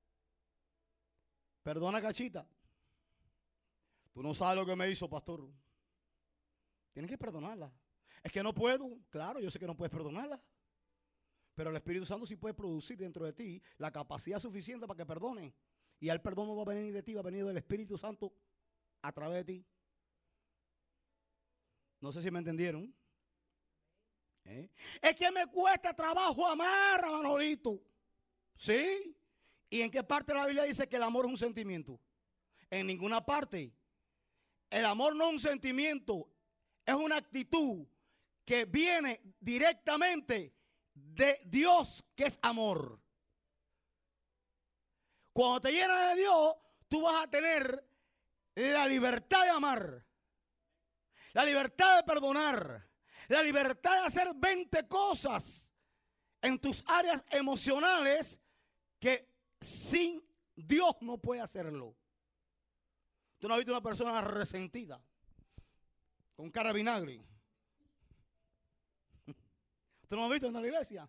[SPEAKER 1] Perdona, Cachita. Tú no sabes lo que me hizo, pastor. Tienes que perdonarla. Es que no puedo. Claro, yo sé que no puedes perdonarla. Pero el Espíritu Santo sí puede producir dentro de ti la capacidad suficiente para que perdone. Y el perdón no va a venir de ti, va a venir del Espíritu Santo a través de ti. No sé si me entendieron. Es que me cuesta trabajo amar a Manolito. ¿Sí? ¿Y en qué parte de la Biblia dice que el amor es un sentimiento? En ninguna parte. El amor no es un sentimiento, es una actitud que viene directamente de Dios, que es amor. Cuando te llenas de Dios, tú vas a tener la libertad de amar, la libertad de perdonar, la libertad de hacer 20 cosas en tus áreas emocionales que sin Dios no puede hacerlo. Tú no has visto una persona resentida, con cara de vinagre. ¿Tú no lo has visto en la iglesia?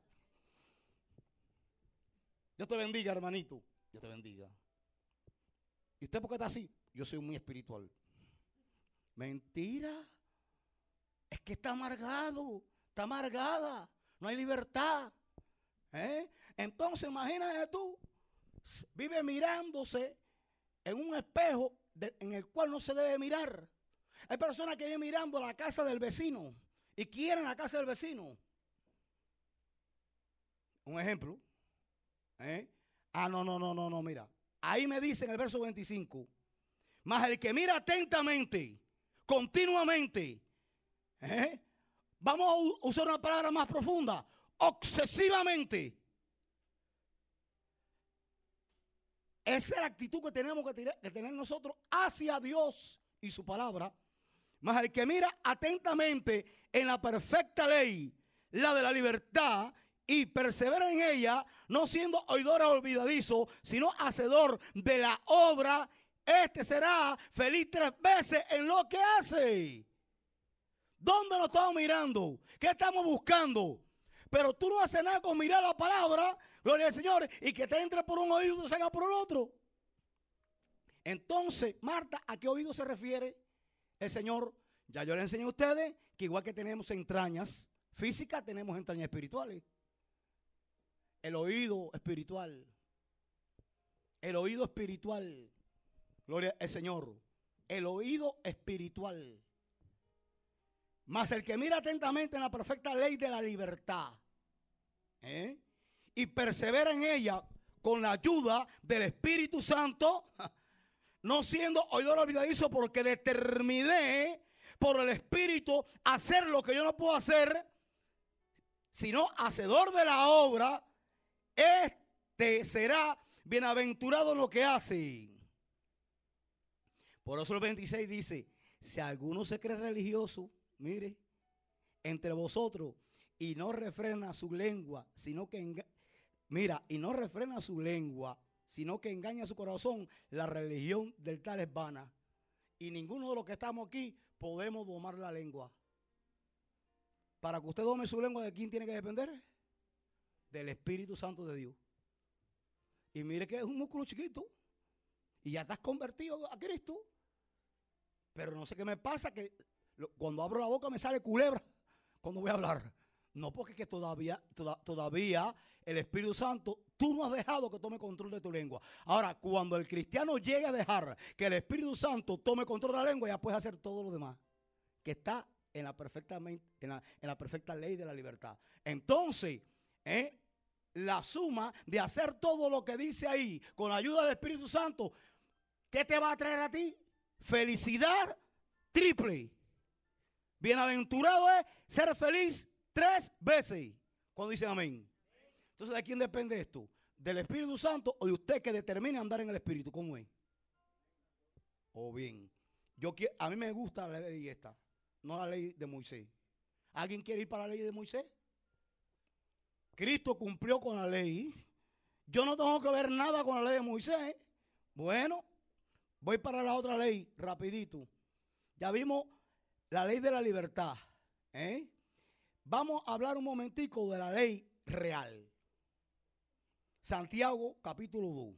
[SPEAKER 1] Dios te bendiga, hermanito. Dios te bendiga. ¿Y usted por qué está así? Yo soy muy espiritual. Mentira. Es que está amargado, está amargada. No hay libertad. Entonces imagínate tú, vive mirándose en un espejo en el cual no se debe mirar. Hay personas que viven mirando la casa del vecino y quieren la casa del vecino. Un ejemplo. No, mira. Ahí me dice en el verso 25, mas el que mira atentamente, continuamente, vamos a usar una palabra más profunda, obsesivamente. Esa es la actitud que tenemos que tener nosotros hacia Dios y su palabra. Mas el que mira atentamente en la perfecta ley, la de la libertad, y persevera en ella, no siendo oidor olvidadizo, sino hacedor de la obra, este será feliz 3 veces en lo que hace. ¿Dónde nos estamos mirando? ¿Qué estamos buscando? Pero tú no haces nada con mirar la palabra, gloria al Señor, y que te entre por un oído y te salga por el otro. Entonces, Marta, ¿a qué oído se refiere el Señor? Ya yo le enseñé a ustedes que igual que tenemos entrañas físicas, tenemos entrañas espirituales. El oído espiritual. El oído espiritual. Gloria al Señor. El oído espiritual. Mas el que mira atentamente en la perfecta ley de la libertad, y persevera en ella con la ayuda del Espíritu Santo, no siendo oidor olvidadizo, porque determiné por el Espíritu hacer lo que yo no puedo hacer, sino hacedor de la obra, este será bienaventurado en lo que hace. Por eso el 26 dice, si alguno se cree religioso, mire, entre vosotros, y no refrena su lengua, sino que sino que engaña su corazón, la religión del tal es vana. Y ninguno de los que estamos aquí podemos domar la lengua. Para que usted dome su lengua, ¿de quién tiene que depender? Del Espíritu Santo de Dios. Y mire que es un músculo chiquito. Y ya estás convertido a Cristo. Pero no sé qué me pasa, que cuando abro la boca me sale culebra cuando voy a hablar. No, porque que todavía el Espíritu Santo, tú no has dejado que tome control de tu lengua. Ahora, cuando el cristiano llegue a dejar que el Espíritu Santo tome control de la lengua, ya puedes hacer todo lo demás, que está en la perfecta ley de la libertad. Entonces, la suma de hacer todo lo que dice ahí con la ayuda del Espíritu Santo, ¿qué te va a traer a ti? Felicidad triple. Bienaventurado es ser feliz 3 veces. Cuando dicen amén. Entonces, ¿de quién depende esto? ¿Del Espíritu Santo o de usted que determine andar en el Espíritu? ¿Cómo es? O bien, a mí me gusta la ley esta, no la ley de Moisés. ¿Alguien quiere ir para la ley de Moisés? Cristo cumplió con la ley. Yo no tengo que ver nada con la ley de Moisés. Bueno, voy para la otra ley, rapidito. Ya vimos la ley de la libertad. Vamos a hablar un momentico de la ley real. Santiago, capítulo 2.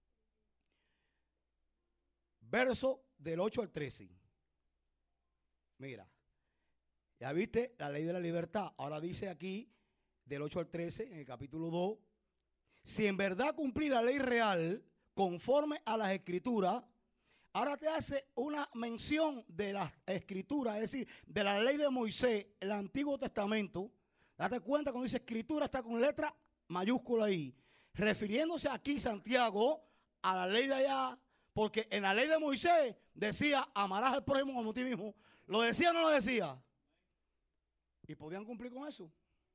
[SPEAKER 1] Verso del 8 al 13. Mira, ya viste la ley de la libertad. Ahora dice aquí, del 8 al 13, en el capítulo 2, si en verdad cumplí la ley real conforme a las Escrituras, Ahora te hace una mención de la escritura, es decir, de la ley de Moisés, el Antiguo Testamento. Date cuenta cuando dice escritura está con letra mayúscula ahí, refiriéndose aquí Santiago a la ley de allá, porque en la ley de Moisés decía amarás al prójimo como a ti mismo. ¿Lo decía o no lo decía? ¿Y podían cumplir con eso?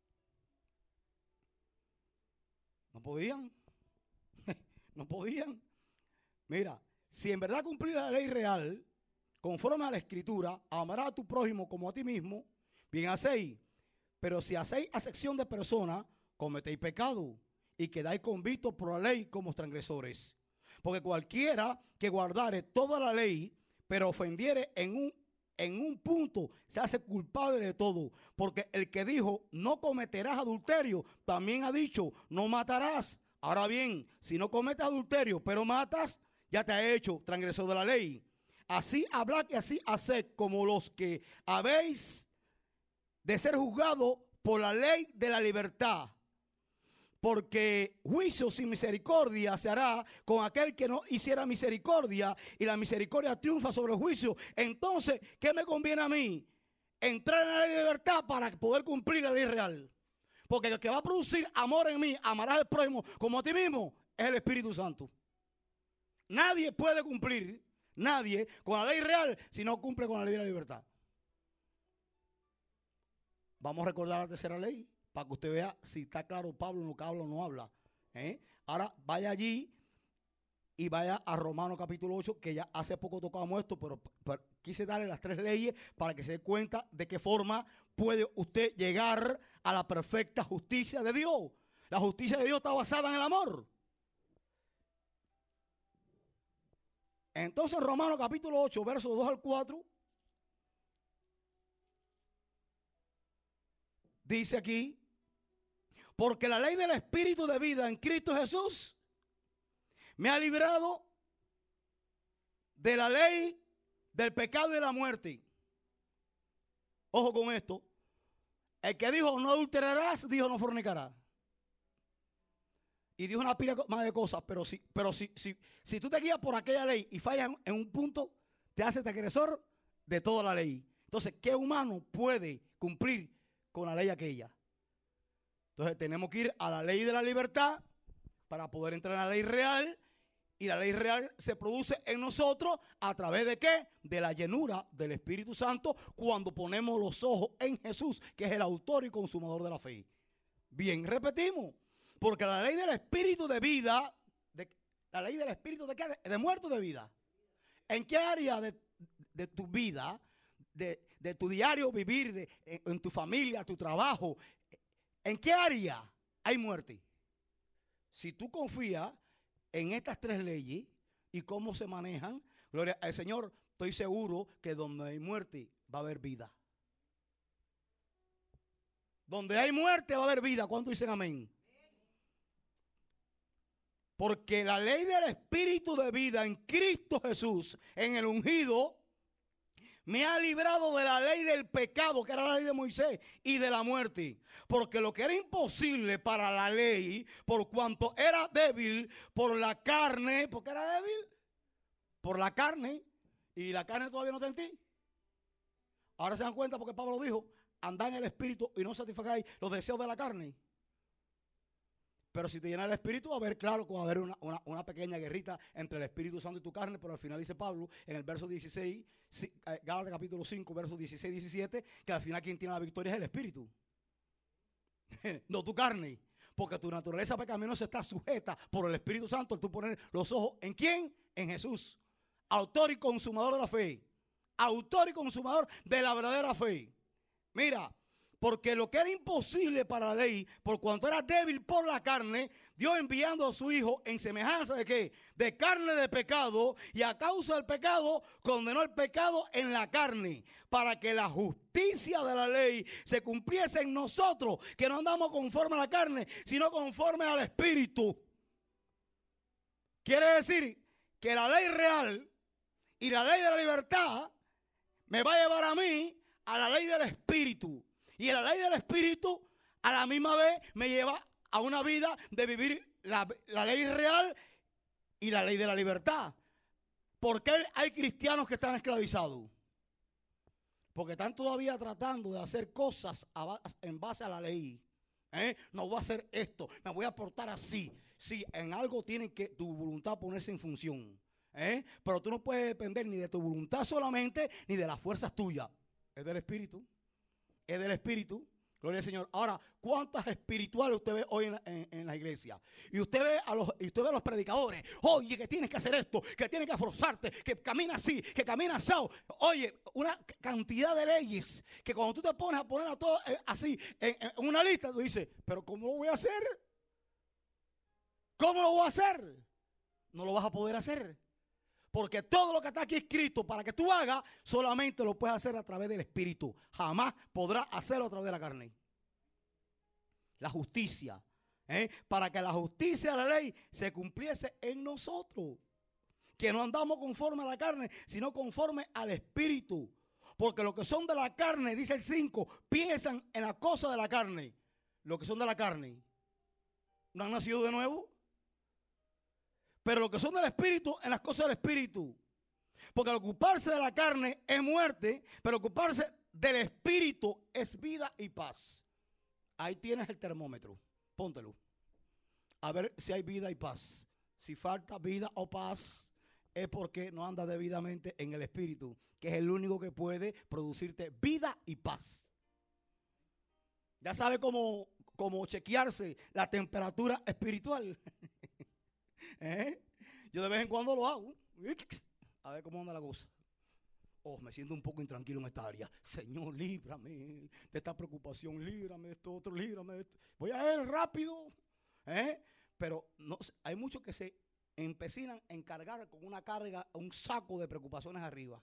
[SPEAKER 1] No podían. No podían. Mira, si en verdad cumplir la ley real, conforme a la escritura, amarás a tu prójimo como a ti mismo, bien hacéis. Pero si hacéis acepción de personas, cometéis pecado y quedáis convictos por la ley como transgresores. Porque cualquiera que guardare toda la ley, pero ofendiere en un punto, se hace culpable de todo. Porque el que dijo, no cometerás adulterio, también ha dicho, no matarás. Ahora bien, si no cometes adulterio, pero matas, ya te ha hecho transgresor de la ley. Así hablad y así haced como los que habéis de ser juzgados por la ley de la libertad. Porque juicio sin misericordia se hará con aquel que no hiciera misericordia, y la misericordia triunfa sobre el juicio. Entonces, ¿qué me conviene a mí? Entrar en la ley de libertad para poder cumplir la ley real. Porque el que va a producir amor en mí, amarás al prójimo como a ti mismo, es el Espíritu Santo. Nadie puede cumplir, nadie, con la ley real si no cumple con la ley de la libertad. Vamos a recordar la tercera ley para que usted vea si está claro Pablo en lo que habla o no habla. Ahora vaya allí y vaya a Romanos capítulo 8, que ya hace poco tocamos esto, pero quise darle las tres leyes para que se dé cuenta de qué forma puede usted llegar a la perfecta justicia de Dios. La justicia de Dios está basada en el amor. Entonces Romanos capítulo 8, versos 2 al 4, dice aquí, porque la ley del Espíritu de vida en Cristo Jesús me ha librado de la ley del pecado y de la muerte. Ojo con esto. El que dijo no adulterarás, dijo no fornicarás. Y dijo una pila más de cosas, pero si tú te guías por aquella ley y fallas en un punto, te haces transgresor de toda la ley. Entonces, ¿qué humano puede cumplir con la ley aquella? Entonces tenemos que ir a la ley de la libertad para poder entrar en la ley real, y la ley real se produce en nosotros a través de ¿qué? De la llenura del Espíritu Santo, cuando ponemos los ojos en Jesús, que es el autor y consumador de la fe. Bien, repetimos, porque la ley del Espíritu de vida, la ley del Espíritu de ¿qué? De muerto de vida. ¿En qué área de tu vida, de tu diario vivir, en tu familia, tu trabajo, en qué área hay muerte? Si tú confías en estas tres leyes y cómo se manejan, gloria al Señor, estoy seguro que donde hay muerte va a haber vida. Donde hay muerte va a haber vida. ¿Cuántos dicen amén? Porque la ley del Espíritu de vida en Cristo Jesús, en el ungido, me ha librado de la ley del pecado, que era la ley de Moisés, y de la muerte. Porque lo que era imposible para la ley, por cuanto era débil por la carne, porque era débil por la carne, y la carne todavía no está en ti. Ahora se dan cuenta porque Pablo dijo, andad en el Espíritu y no satisfagáis los deseos de la carne. Pero si te llena el Espíritu, va a haber, claro que va a haber una pequeña guerrita entre el Espíritu Santo y tu carne, pero al final dice Pablo en el verso 16, Gálatas capítulo 5, versos 16 y 17, que al final quien tiene la victoria es el Espíritu, no tu carne, porque tu naturaleza pecaminosa está sujeta por el Espíritu Santo al tú poner los ojos ¿en quién? En Jesús, autor y consumador de la fe, autor y consumador de la verdadera fe. Mira, porque lo que era imposible para la ley, por cuanto era débil por la carne, Dios enviando a su Hijo en semejanza de ¿qué? De carne de pecado, y a causa del pecado condenó el pecado en la carne, para que la justicia de la ley se cumpliese en nosotros, que no andamos conforme a la carne, sino conforme al Espíritu. Quiere decir que la ley real y la ley de la libertad me va a llevar a mí a la ley del Espíritu. Y la ley del Espíritu a la misma vez me lleva a una vida de vivir la ley real y la ley de la libertad. ¿Por qué hay cristianos que están esclavizados? Porque están todavía tratando de hacer cosas en base a la ley. No voy a hacer esto, me voy a portar así. Sí, en algo tiene que tu voluntad ponerse en función. Pero tú no puedes depender ni de tu voluntad solamente, ni de las fuerzas tuyas. Es del Espíritu. Es del Espíritu. Gloria al Señor. Ahora, ¿cuántas espirituales usted ve hoy en la iglesia? Y usted ve a los predicadores. Oye, que tienes que hacer esto, que tienes que esforzarte, que camina así, que camina así. Oye, una cantidad de leyes que cuando tú te pones a poner a todo así en una lista, tú dices, pero ¿cómo lo voy a hacer? ¿Cómo lo voy a hacer? No lo vas a poder hacer. Porque todo lo que está aquí escrito para que tú hagas, solamente lo puedes hacer a través del Espíritu. Jamás podrás hacerlo a través de la carne. La justicia. Para que la justicia de la ley se cumpliese en nosotros. Que no andamos conforme a la carne, sino conforme al Espíritu. Porque los que son de la carne, dice el 5, piensan en la cosa de la carne. Los que son de la carne no han nacido de nuevo. Pero los que son del Espíritu, en las cosas del Espíritu. Porque al ocuparse de la carne es muerte, pero ocuparse del Espíritu es vida y paz. Ahí tienes el termómetro. Póntelo. A ver si hay vida y paz. Si falta vida o paz, es porque no andas debidamente en el Espíritu, que es el único que puede producirte vida y paz. Ya sabe cómo chequearse la temperatura espiritual. Yo de vez en cuando lo hago. A ver cómo anda la cosa. Me siento un poco intranquilo en esta área. Señor, líbrame de esta preocupación, líbrame de esto otro, líbrame de esto. Voy a ir rápido. Pero no, hay muchos que se empecinan en cargar con una carga, un saco de preocupaciones arriba.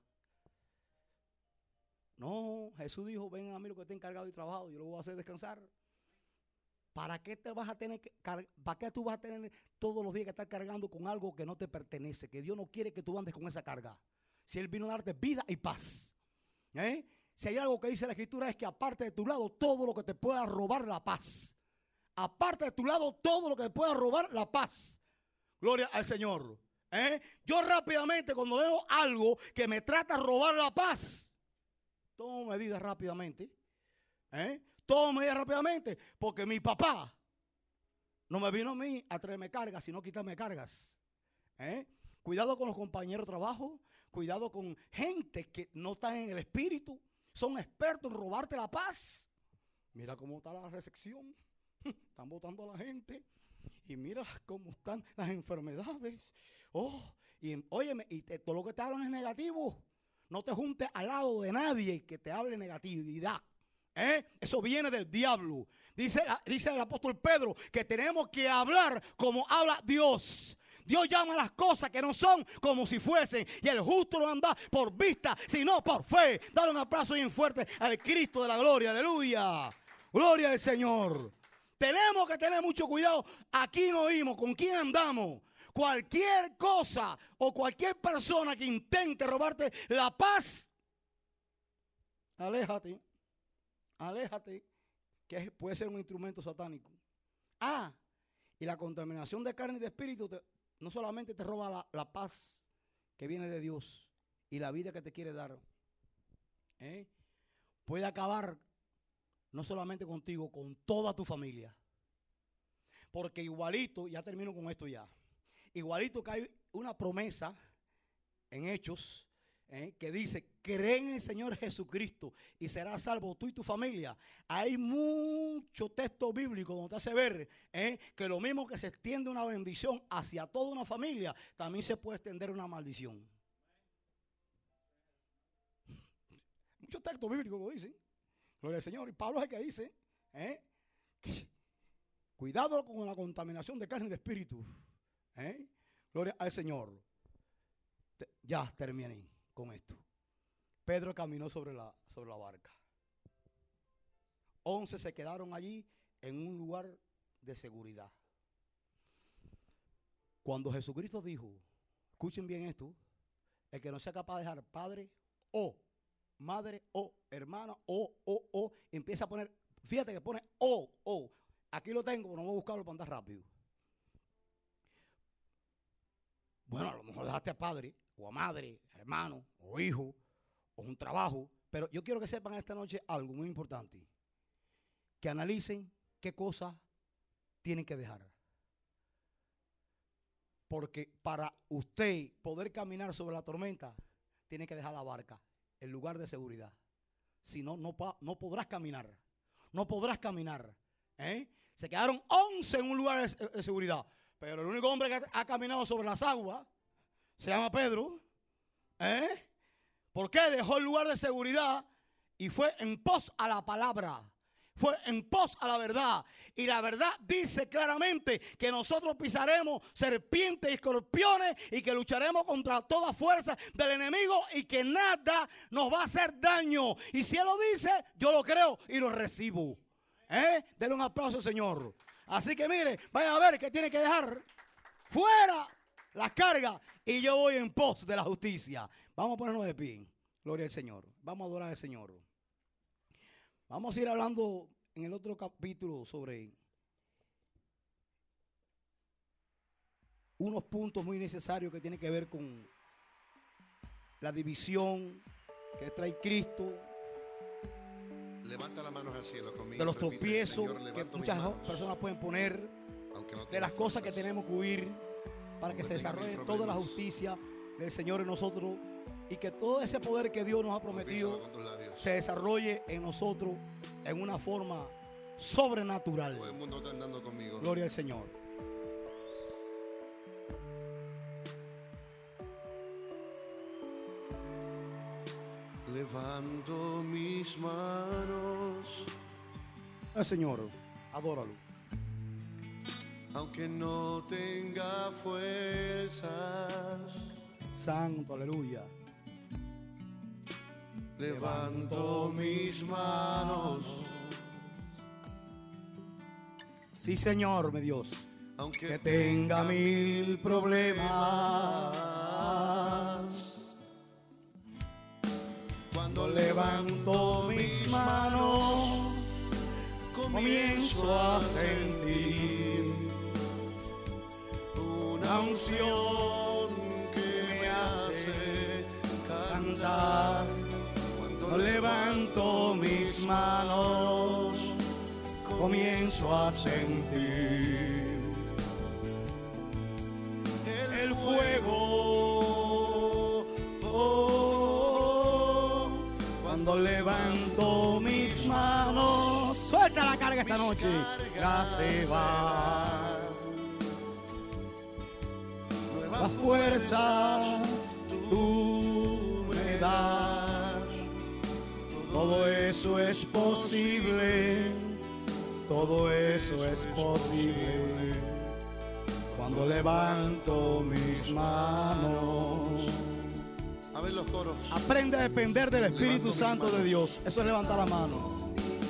[SPEAKER 1] No, Jesús dijo, vengan a mí los que estén cargados y trabajados, yo los voy a hacer descansar. ¿Para qué te vas a tener para qué tú vas a tener todos los días que estar cargando con algo que no te pertenece? Que Dios no quiere que tú andes con esa carga. Si Él vino a darte vida y paz. Si hay algo que dice la Escritura es que aparte de tu lado todo lo que te pueda robar la paz. Aparte de tu lado todo lo que te pueda robar la paz. Gloria al Señor. Yo rápidamente cuando veo algo que me trata de robar la paz, tomo medidas rápidamente. Tomo medidas rápidamente. Porque mi papá no me vino a mí a traerme cargas, sino a quitarme cargas. Cuidado con los compañeros de trabajo. Cuidado con gente que no está en el Espíritu. Son expertos en robarte la paz. Mira cómo está la recepción. Están votando a la gente. Y mira cómo están las enfermedades. Y óyeme, todo lo que te hablan es negativo. No te juntes al lado de nadie que te hable negatividad. Eso viene del diablo. Dice el apóstol Pedro que tenemos que hablar como habla Dios. Dios llama a las cosas que no son como si fuesen. Y el justo no anda por vista, sino por fe. Dale un aplauso bien fuerte al Cristo de la gloria. Aleluya. Gloria al Señor. Tenemos que tener mucho cuidado a quién oímos, con quién andamos. Cualquier cosa o cualquier persona que intente robarte la paz, aléjate. Aléjate, que puede ser un instrumento satánico. Y la contaminación de carne y de espíritu no solamente te roba la paz que viene de Dios y la vida que te quiere dar. Puede acabar no solamente contigo, con toda tu familia. Porque igualito, ya termino con esto ya, igualito que hay una promesa en Hechos, que dice, cree en el Señor Jesucristo y serás salvo tú y tu familia. Hay mucho texto bíblico donde te hace ver que lo mismo que se extiende una bendición hacia toda una familia, también se puede extender una maldición. Muchos textos bíblicos lo dicen. Gloria al Señor. Y Pablo es el que dice, que cuidado con la contaminación de carne y de espíritu. Gloria al Señor. Ya terminé con esto. Pedro caminó sobre la barca. 11 se quedaron allí en un lugar de seguridad. Cuando Jesucristo dijo, escuchen bien esto, el que no sea capaz de dejar padre o madre o hermana o, empieza a poner, fíjate que pone o. Aquí lo tengo, pero no voy a buscarlo para andar rápido. Bueno, a lo mejor deja llamaste a padre o a madre, hermano o hijo o un trabajo. Pero yo quiero que sepan esta noche algo muy importante. Que analicen qué cosas tienen que dejar. Porque para usted poder caminar sobre la tormenta, tiene que dejar la barca, el lugar de seguridad. Si no, no podrás caminar. No podrás caminar. Se quedaron 11 en un lugar de seguridad. Pero el único hombre que ha caminado sobre las aguas se llama Pedro. ¿Por qué? Dejó el lugar de seguridad y fue en pos a la palabra. Fue en pos a la verdad. Y la verdad dice claramente que nosotros pisaremos serpientes y escorpiones y que lucharemos contra toda fuerza del enemigo y que nada nos va a hacer daño. Y si Él lo dice, yo lo creo y lo recibo. Denle un aplauso, Señor. Así que mire, vaya a ver que tiene que dejar fuera las cargas y yo voy en pos de la justicia. Vamos a ponernos de pie. Gloria al Señor. Vamos a adorar al Señor. Vamos a ir hablando en el otro capítulo sobre unos puntos muy necesarios que tienen que ver con la división que trae Cristo.
[SPEAKER 2] Levanta las manos al cielo conmigo.
[SPEAKER 1] De los tropiezos que muchas personas pueden poner, de las cosas que tenemos que huir para que se desarrolle toda la justicia del Señor en nosotros y que todo ese poder que Dios nos ha prometido se desarrolle en nosotros en una forma sobrenatural.
[SPEAKER 2] Todo el mundo cantando conmigo.
[SPEAKER 1] Gloria al Señor.
[SPEAKER 2] Levanto mis manos.
[SPEAKER 1] Señor, adóralo.
[SPEAKER 2] Aunque no tenga fuerzas.
[SPEAKER 1] Santo, aleluya.
[SPEAKER 2] Levanto mis manos.
[SPEAKER 1] Sí, Señor, mi Dios.
[SPEAKER 2] Aunque
[SPEAKER 1] tenga mil problemas.
[SPEAKER 2] Cuando
[SPEAKER 1] levanto mis manos, comienzo a sentir una unción que me hace cantar. Cuando levanto mis manos, comienzo a sentir el fuego. Cuando levanto mis manos, suelta la carga esta noche, ya se va. Nuevas fuerzas tú me das. Todo eso es posible. Todo eso es posible. Cuando levanto mis manos.
[SPEAKER 2] A ver los coros.
[SPEAKER 1] Aprende a depender del Espíritu Santo de Dios. Eso es levantar la mano.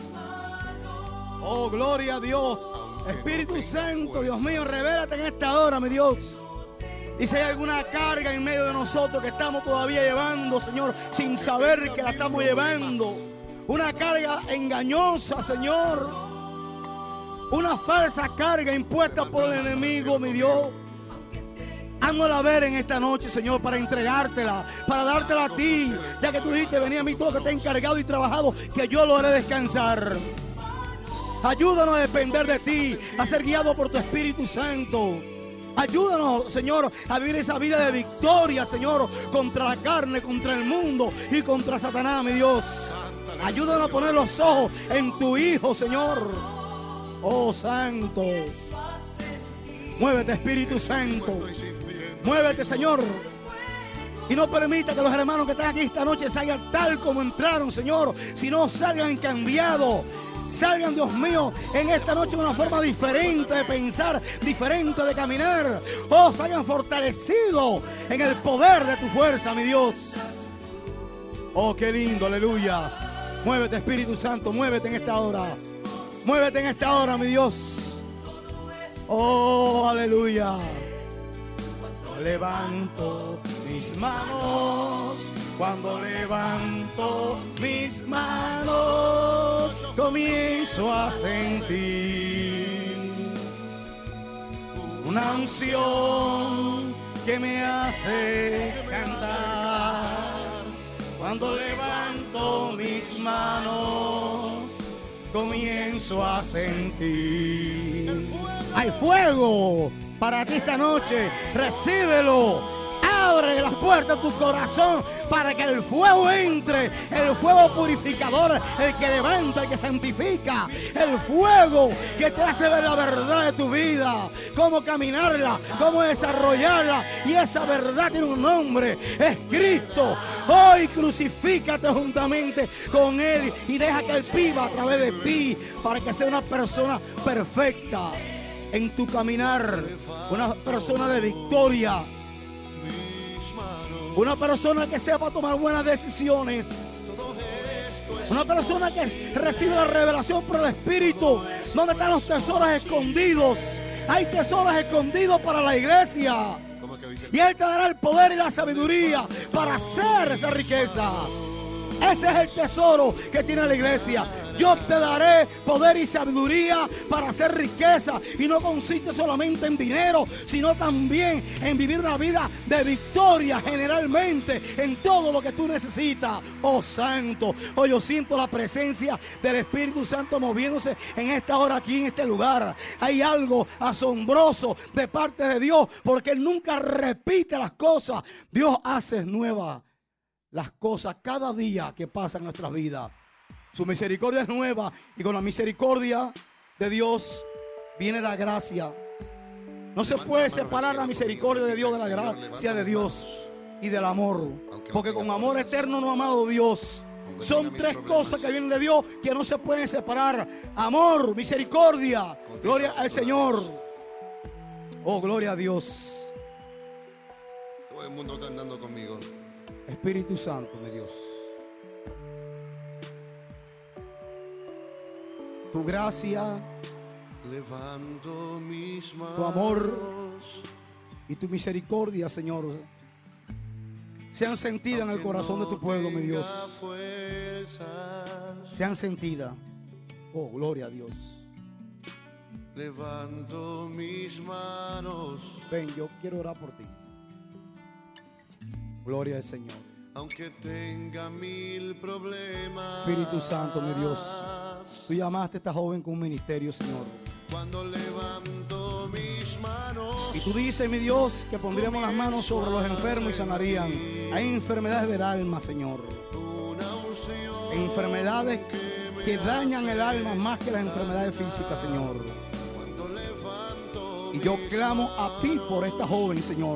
[SPEAKER 1] Oh, gloria a Dios. Espíritu Santo, Dios mío, revélate en esta hora, mi Dios. Y si hay alguna carga en medio de nosotros que estamos todavía llevando, Señor, sin saber que la estamos llevando. Una carga engañosa, Señor. Una falsa carga impuesta por el enemigo, mi Dios. Háznosla ver en esta noche, Señor, para entregártela, para dártela a ti. Ya que tú dijiste, venid a mí todo lo que esté encargado y trabajado, que yo lo haré descansar. Ayúdanos a depender de ti, a ser guiado por tu Espíritu Santo. Ayúdanos, Señor, a vivir esa vida de victoria, Señor, contra la carne, contra el mundo y contra Satanás, mi Dios. Ayúdanos a poner los ojos en tu Hijo, Señor. Oh, Santo. Muévete, Espíritu Santo. Muévete, Señor. Y no permita que los hermanos que están aquí esta noche salgan tal como entraron, Señor. Sino salgan cambiados. Salgan, Dios mío, en esta noche de una forma diferente de pensar, diferente de caminar. Oh, salgan fortalecidos en el poder de tu fuerza, mi Dios. Oh, qué lindo, aleluya. Muévete, Espíritu Santo, muévete en esta hora. Muévete en esta hora, mi Dios. Oh, aleluya. Levanto mis manos, cuando levanto mis manos, comienzo a sentir una unción que me hace cantar. Cuando levanto mis manos, comienzo a sentir. Hay fuego para ti esta noche. Recíbelo. Abre las puertas de tu corazón para que el fuego entre, el fuego purificador, el que levanta, el que santifica, el fuego que te hace ver la verdad de tu vida, cómo caminarla, cómo desarrollarla, y esa verdad tiene un nombre, es Cristo. Hoy crucifícate juntamente con Él y deja que Él viva a través de ti para que sea una persona perfecta en tu caminar, una persona de victoria. Una persona que sepa tomar buenas decisiones. Una persona que recibe la revelación por el Espíritu. ¿Dónde están los tesoros escondidos? Hay tesoros escondidos para la iglesia. Y Él te dará el poder y la sabiduría para hacer esa riqueza. Ese es el tesoro que tiene la iglesia. Yo te daré poder y sabiduría para hacer riqueza. Y no consiste solamente en dinero, sino también en vivir una vida de victoria generalmente en todo lo que tú necesitas. Oh Santo, hoy yo siento la presencia del Espíritu Santo moviéndose en esta hora aquí en este lugar. Hay algo asombroso de parte de Dios, porque Él nunca repite las cosas. Dios hace nuevas las cosas cada día que pasa en nuestras vidas. Su misericordia es nueva, y con la misericordia de Dios viene la gracia. No se puede separar la misericordia de Dios de la gracia de Dios y del amor, porque con amor eterno no ha amado Dios. Son tres cosas que vienen de Dios que no se pueden separar: amor, misericordia, gloria al Señor. Oh, gloria a Dios.
[SPEAKER 2] Todo el mundo cantando conmigo.
[SPEAKER 1] Espíritu Santo de Dios, tu gracia,
[SPEAKER 2] levanto mis manos,
[SPEAKER 1] tu amor y tu misericordia, Señor, sean sentidas en el corazón de tu pueblo, mi Dios. Sean sentidas. Oh, gloria a Dios.
[SPEAKER 2] Levanto mis manos.
[SPEAKER 1] Ven, yo quiero orar por ti. Gloria al Señor.
[SPEAKER 2] Aunque tenga mil problemas.
[SPEAKER 1] Espíritu Santo, mi Dios, tú llamaste a esta joven con un ministerio, Señor.
[SPEAKER 2] Cuando levanto mis manos.
[SPEAKER 1] Y tú dices, mi Dios, que pondríamos las manos sobre los enfermos y sanarían. Hay enfermedades del alma, Señor. Enfermedades que dañan el alma más que las enfermedades físicas, Señor. Y yo clamo a ti por esta joven, Señor.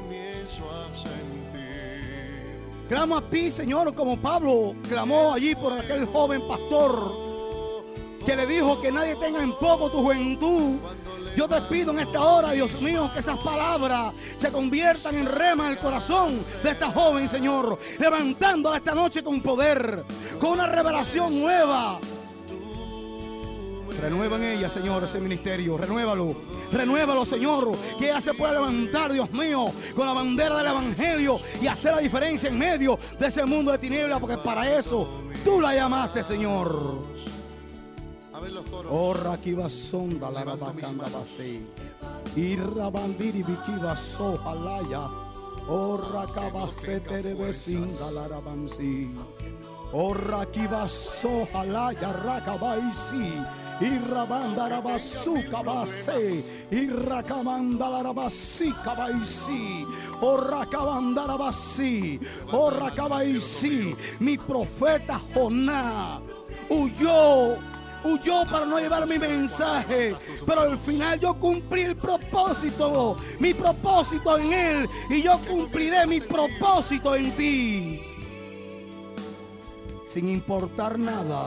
[SPEAKER 1] Clamo a ti, Señor, como Pablo clamó allí por aquel joven pastor que le dijo que nadie tenga en poco tu juventud. Yo te pido en esta hora, Dios mío, que esas palabras se conviertan en rema en el corazón de esta joven, Señor, levantándola esta noche con poder, con una revelación nueva. Renueva en ella, Señor, ese ministerio. Renuévalo, Señor, que ella se pueda levantar, Dios mío, con la bandera del Evangelio y hacer la diferencia en medio de ese mundo de tinieblas, porque para eso tú la llamaste, Señor.
[SPEAKER 2] A ver los coros.
[SPEAKER 1] Oh, rakiba sonda la rabacanda base. Y rabandiri bikiba sojalaya. Oh, rakabasete de vecinda la rabansi. Oh, rakiba sojalaya rakabaisi. Y rabandarabazuka base. Y rakabandarabasika baisi. Oh, rakabandarabasi. Oh, rakabaisi. Mi profeta Jonás huyó para no llevar mi mensaje, pero al final yo cumplí el propósito, mi propósito en Él, y yo cumpliré mi propósito en ti, sin importar nada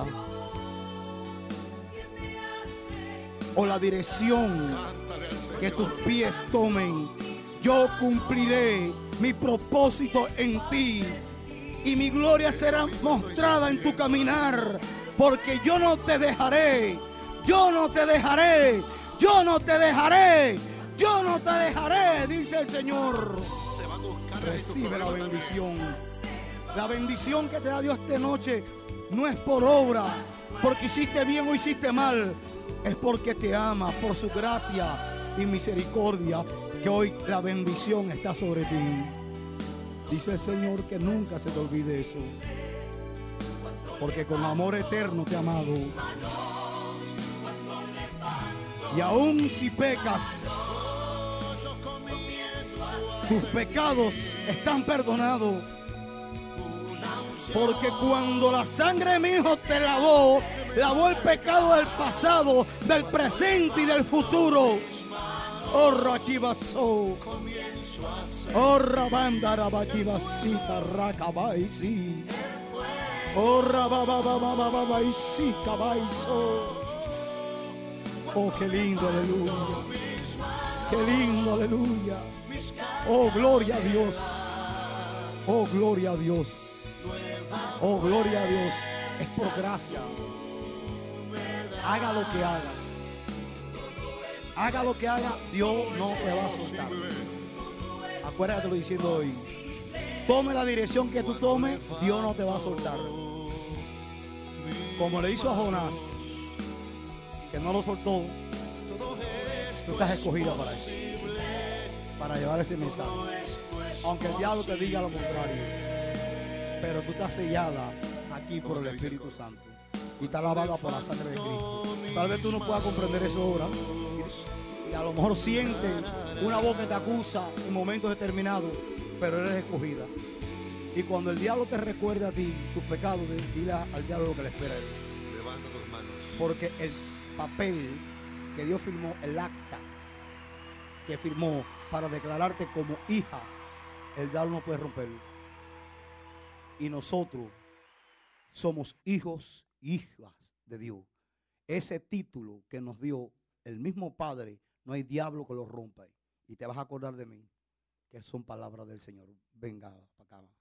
[SPEAKER 1] o la dirección que tus pies tomen. Yo cumpliré mi propósito en ti, y mi gloria será mostrada en tu caminar. Porque yo no te dejaré, yo no te dejaré, yo no te dejaré, yo no te dejaré, dice el Señor. Recibe la bendición. La bendición que te da Dios esta noche no es por obra, porque hiciste bien o hiciste mal. Es porque te ama, por su gracia y misericordia. que hoy la bendición está sobre ti. Dice el Señor que nunca se te olvide eso, porque con amor eterno te ha amado. Y aún si pecas, tus pecados están perdonados, porque cuando la sangre de mi hijo te lavó, lavó el pecado del pasado, del presente y del futuro. Oh, Rakibaso. Oh, Rabandarabaquibasita, Rakabaisi. Oh, Rabababababaisi, Kabaiso. Oh, qué lindo, aleluya. Qué lindo, aleluya. Oh, gloria a Dios. Oh, gloria a Dios. Oh, gloria a Dios. Es por gracia. Haga lo que hagas. Haga lo que haga, Dios no te va a soltar. Acuérdate lo diciendo hoy. Tome la dirección que tú tomes, Dios no te va a soltar. Como le hizo a Jonás, que no lo soltó, tú estás escogida para eso, para llevar ese mensaje. Aunque el diablo te diga lo contrario, pero tú estás sellada aquí por el Espíritu Santo y está lavada por la sangre de Cristo. Tal vez tú no puedas comprender eso ahora, y a lo mejor sientes una voz que te acusa en momentos determinados, pero eres escogida. Y cuando el diablo te recuerde a ti tus pecados, dile al diablo lo que le espera a él.
[SPEAKER 2] Levanta tus manos.
[SPEAKER 1] Porque el papel que Dios firmó, el acta que firmó para declararte como hija, el diablo no puede romperlo. Y nosotros somos hijos e hijas de Dios. Ese título que nos dio el mismo Padre, no hay diablo que lo rompa. Y te vas a acordar de mí, que son palabras del Señor. Venga para acá.